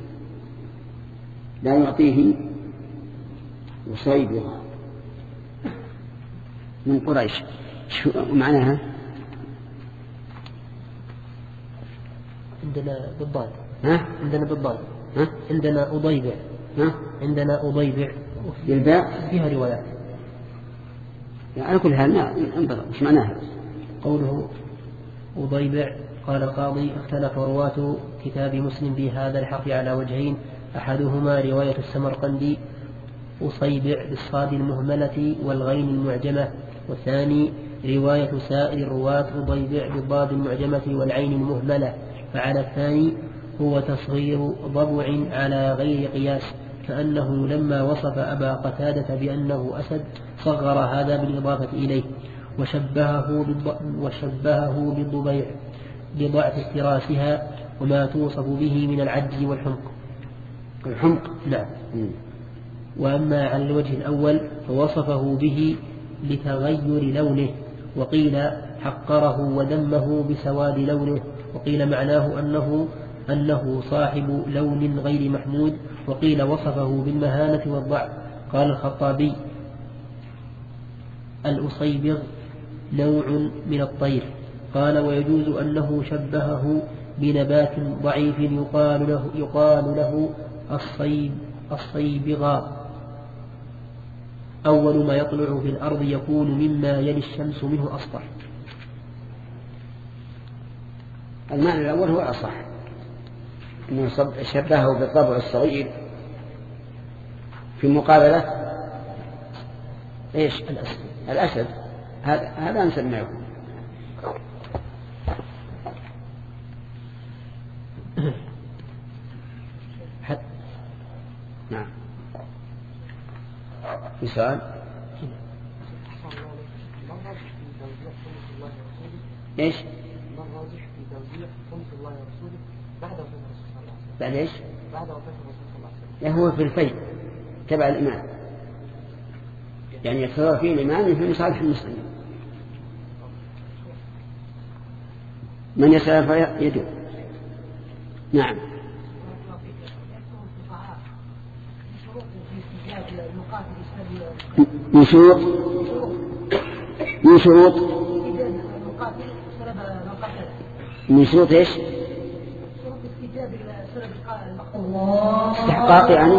لا يعطيه وصيبها من قريش شو معناها؟ عندنا بالضاد. ها؟ عندنا بالضاد. ها؟ عندنا أضيبع. ها؟ عندنا أضيبع بالباء فيها روايات. يعني على كل حال انظر مش معناها. قوله أضيبع قال القاضي اختلف رواة كتاب مسلم في هذا الحرف على وجهين، أحدهما رواية السمرقندي أصيبع بالصاد المهملة والغين المعجمة، والثاني رواية سائر الرواة أضيبع بالضاد المعجمة والعين المهملة. فعلى الثاني هو تصغير ضبع على غير قياس، كأنه لما وصف أبا قتادة بأنه أسد صغر هذا بالإضافة إليه، وشبهه وشبهه بالضبيع لضعف افتراسها وما توصف به من العجز والحمق. الحمق نعم. وأما على الوجه الأول فوصفه به لتغير لونه، وقيل حقره وذمه بسواد لونه، وقيل معناه أنه أنه صاحب لون غير محمود، وقيل وصفه بالمهانة والضعف. قال الخطابي الأصيبغ نوع من الطير. قال ويجوز أنه شبهه بنبات ضعيف يقال له, يقال له الصيب الصيبغاء، أول ما يطلع في الأرض يكون مما يلي الشمس منه أسطح. المعنى الأول هو أصح، أنه شبهه بالضبع الصغير في مقابلة إيش؟ الأسد. الأسد هذا هذا نسمعه. نعم. في سؤال؟ إيش؟ بعد إيش؟ بعد وفاة الرسول صلى الله عليه وسلم. هو في الفيء تبع الإمام، يعني يتصور فيه الإمام في مصالح المسلمين. من يسأل فيدعو. نعم. من شروط من شروط من شروط ايش؟ استحقاق يعني.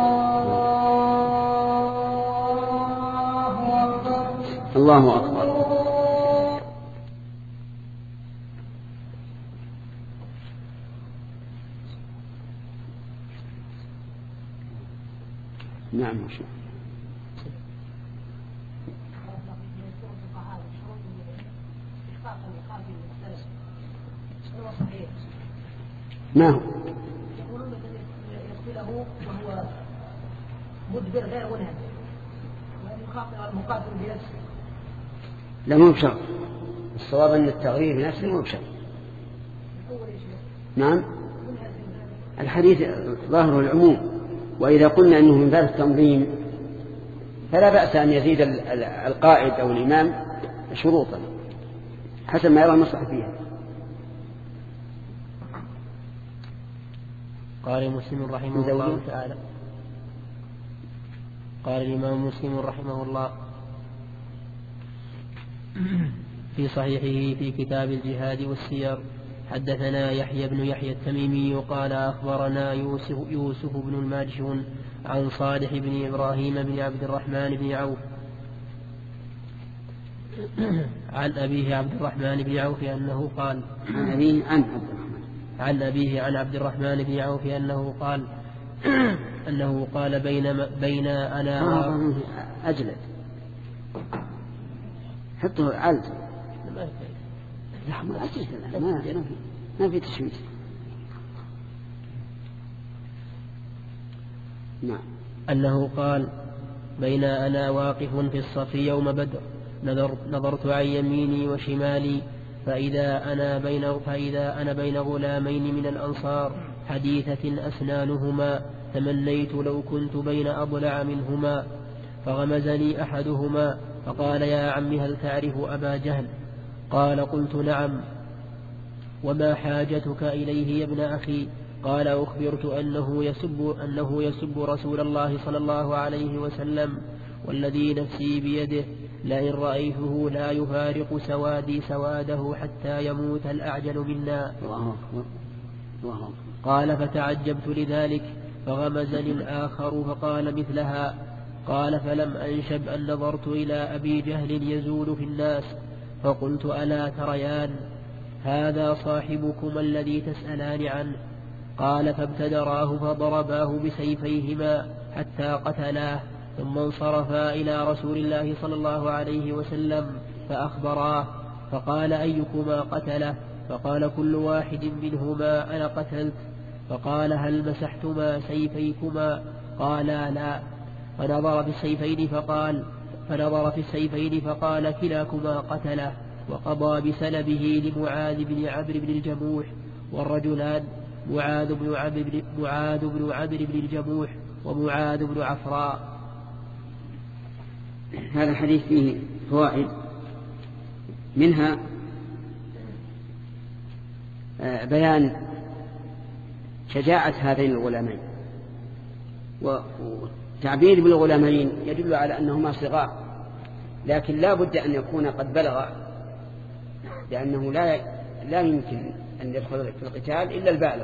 الله أكبر. نعم ماشي. ما هو؟ يقولون يقتله وهو مدبر غير منهك مقاتل بنفسه. لا مو بشرط، الصواب أن التغيير بنفسه مو بشرط. نعم. الحديث ظاهر العموم، وإذا قلنا أنه من باب التنظيم فلا بأس أن يزيد القائد أو الإمام شروطا حسب ما يرى المصلحة فيها. قال مسلم رحمه الله تعالى قال الإمام مسلم رحمه الله في صحيحه في كتاب الجهاد والسير حدثنا يحيى بن يحيى التميمي قال أخبرنا يوسف, يوسف بن الماجشون عن صالح بن إبراهيم بن عبد الرحمن بن عوف عن أبيه عبد الرحمن بن عوف أنه قال عن أبيه عن عبد الرحمن عن أبيه عن عبد الرحمن بن عوف أنه قال أنه قال بين بين أنا أجلد حطه عالج لا ما أجلد ما في ما في تشويش. نعم. أنه قال بين أنا واقف في الصف يوم بدر نظرت, نظرت عن يميني وشمالي فإذا أنا بين فإذا أنا بين غلامين من الأنصار حديثة أسنانهما تمنيت لو كنت بين أضلع منهما فغمزني أحدهما فقال يا عم هل تعرف أبا جهل؟ قال قلت نعم وما حاجتك إليه يا ابن أخي؟ قال أخبرت أنه يسب, أنه يسب رسول الله صلى الله عليه وسلم والذي نفسي بيده لئن رأيته لا يفارق سوادي سواده حتى يموت الأعجل منا. قال فتعجبت لذلك فغمزني الآخر فقال مثلها. قال فلم أنشب أن نظرت إلى أبي جهل يزول في الناس فقلت ألا تريان هذا صاحبكما الذي تسألان عنه؟ قال فابتدراه فضرباه بسيفيهما حتى قتلاه ثم انصرفا إلى رسول الله صلى الله عليه وسلم فأخبراه فقال أيكما قتله؟ فقال كل واحد منهما أنا قتلت. فقال هل مسحتما سيفيكما؟ قالا لا. فنظر في السيفين فقال فنظر في السيفين فقال كلاكما قتله وقضى بسلبه لمعاذ بن عمرو بن الجموح والرجلان معاذ بن عمرو بن, معاذ بن, عمرو بن الجموح ومعاذ بن عفراء. هذا الحديث فيه فوائد منها بيان شجاعة هذين الغلامين، وتعبير بالغلامين يدل على أنهما صغار لكن لا بد أن يكون قد بلغ، لأنه لا لا يمكن أن يدخل في القتال إلا البالغ.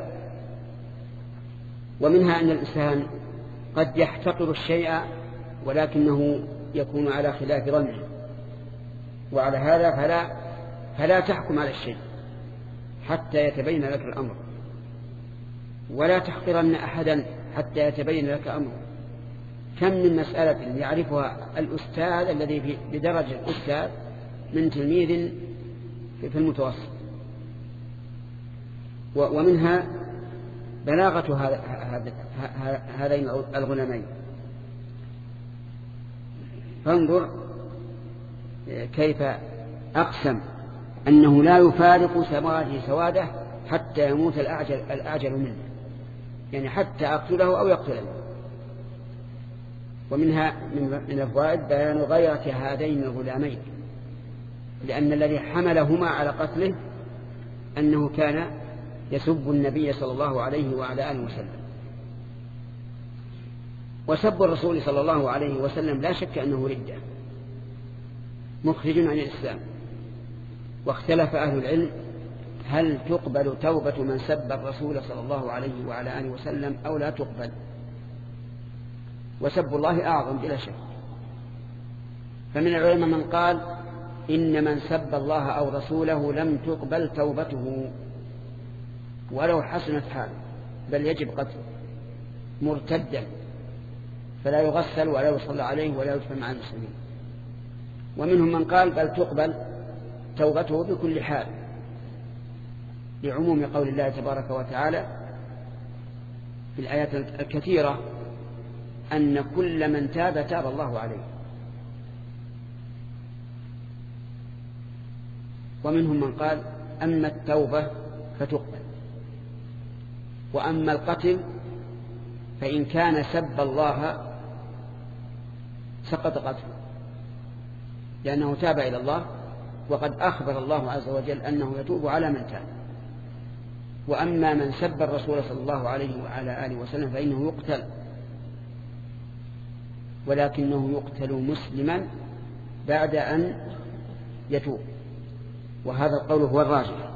ومنها أن الإنسان قد يحتقر الشيء ولكنه يكون على خلاف ظنه، وعلى هذا فلا, فلا تحكم على الشيء حتى يتبين لك الأمر، ولا تحقرن أحدا حتى يتبين لك أمره. كم من مسألة يعرفها الأستاذ الذي بدرجة الأستاذ من تلميذ في المتوسط. ومنها بلاغة هذين الغلامين. فانظر كيف أقسم أنه لا يفارق سواده سواده حتى يموت الأعجل, الأعجل منه، يعني حتى أقتله أو يقتله. ومنها من الفوائد بيان غيرة هذين الغلامين، لأن الذي حملهما على قتله أنه كان يسب النبي صلى الله عليه وعلى آله وسلم. وسب الرسول صلى الله عليه وسلم لا شك أنه ردة مخرج عن الإسلام. واختلف أهل العلم هل تقبل توبة من سب الرسول صلى الله عليه وعلى آله وسلم أو لا تقبل. وسب الله أعظم بلا شك. فمن العلماء من قال إن من سب الله أو رسوله لم تقبل توبته ولو حسنت حاله، بل يجب قتله مرتدا، فلا يغسل ولا يصلى عليه ولا يدفن مع المسلمين. ومنهم من قال بل تقبل توبته بكل حال، لعموم قول الله تبارك وتعالى في الآيات الكثيرة أن كل من تاب تاب الله عليه. ومنهم من قال أما التوبة فتقبل، وأما القتل فإن كان سب الله سقط قتله، لأنه تاب إلى الله، وقد أخبر الله عز وجل أنه يتوب على من تاب. وأما من سب الرسول صلى الله عليه وعلى آله وسلم فإنه يقتل، ولكنه يقتل مسلما بعد أن يتوب، وهذا القول هو الراجح.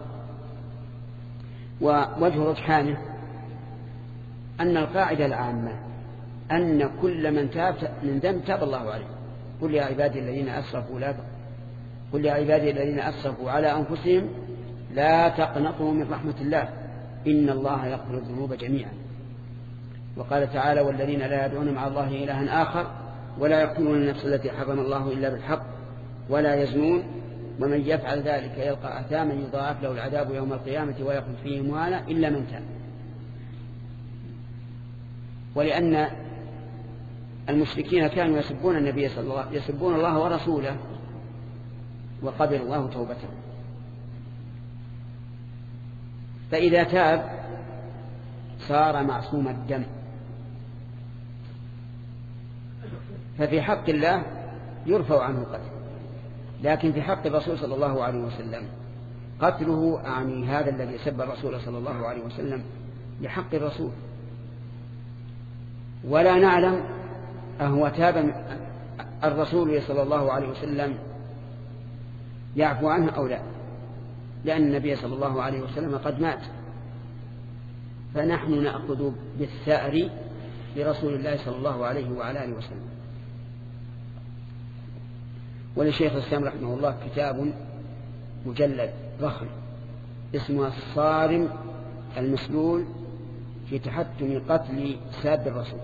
ووجه رجحانه أن القاعدة العامة أن كل من تاب من ذنب تاب الله عليه. قل يا عبادي الذين أسرفوا لا قل يا عبادي الذين أسرفوا على أنفسهم لا تقنطوا من رحمة الله إن الله يغفر الذنوب جميعا. وقال تعالى والذين لا يدعون مع الله إلها آخر ولا يقتلون النفس التي حرم الله إلا بالحق ولا يزنون ومن يفعل ذلك يلقى أثاما يضاعف له العذاب يوم القيامة ويخلد فيه مهانا إلا من تاب. ولأن المشركين كانوا يسبون النبي صلى الله عليه وسلم يسبون الله ورسوله وقبل الله توبته، فإذا تاب صار معصوم الدم. ففي حق الله يرفع عنه القتل، لكن في حق الرسول صلى الله عليه وسلم قتله أعني هذا الذي سب الرسول صلى الله عليه وسلم لحق الرسول، ولا نعلم أهو تاب الرسول صلى الله عليه وسلم يعفو عنه أو لا، لأن النبي صلى الله عليه وسلم قد مات فنحن نأخذ بالثأر لرسول الله صلى الله عليه وعلى آله وسلم. ولشيخ الإسلام رحمه الله كتاب مجلد ضخم اسمه الصارم المسلول في تحتم قتل ساب الرسول.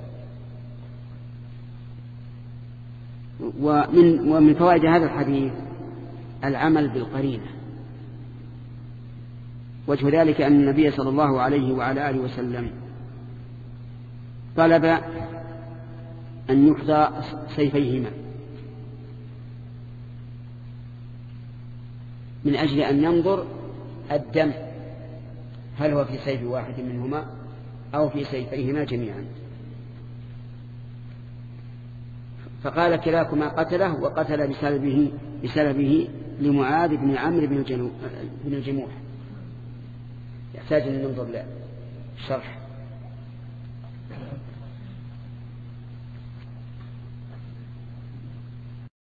ومن, ومن فوائد هذا الحديث العمل بالقرينة. وجه ذلك أن النبي صلى الله عليه وعلى آله وسلم طلب أن يحظى سيفيهما من أجل أن ينظر الدم هل هو في سيف واحد منهما أو في سيفيهما جميعا. فقال كلاكما قتله وقتل بسببه, بسببه لمعاذ بن عمرو بن الجموح. يحتاج أن ننظر له الشرح.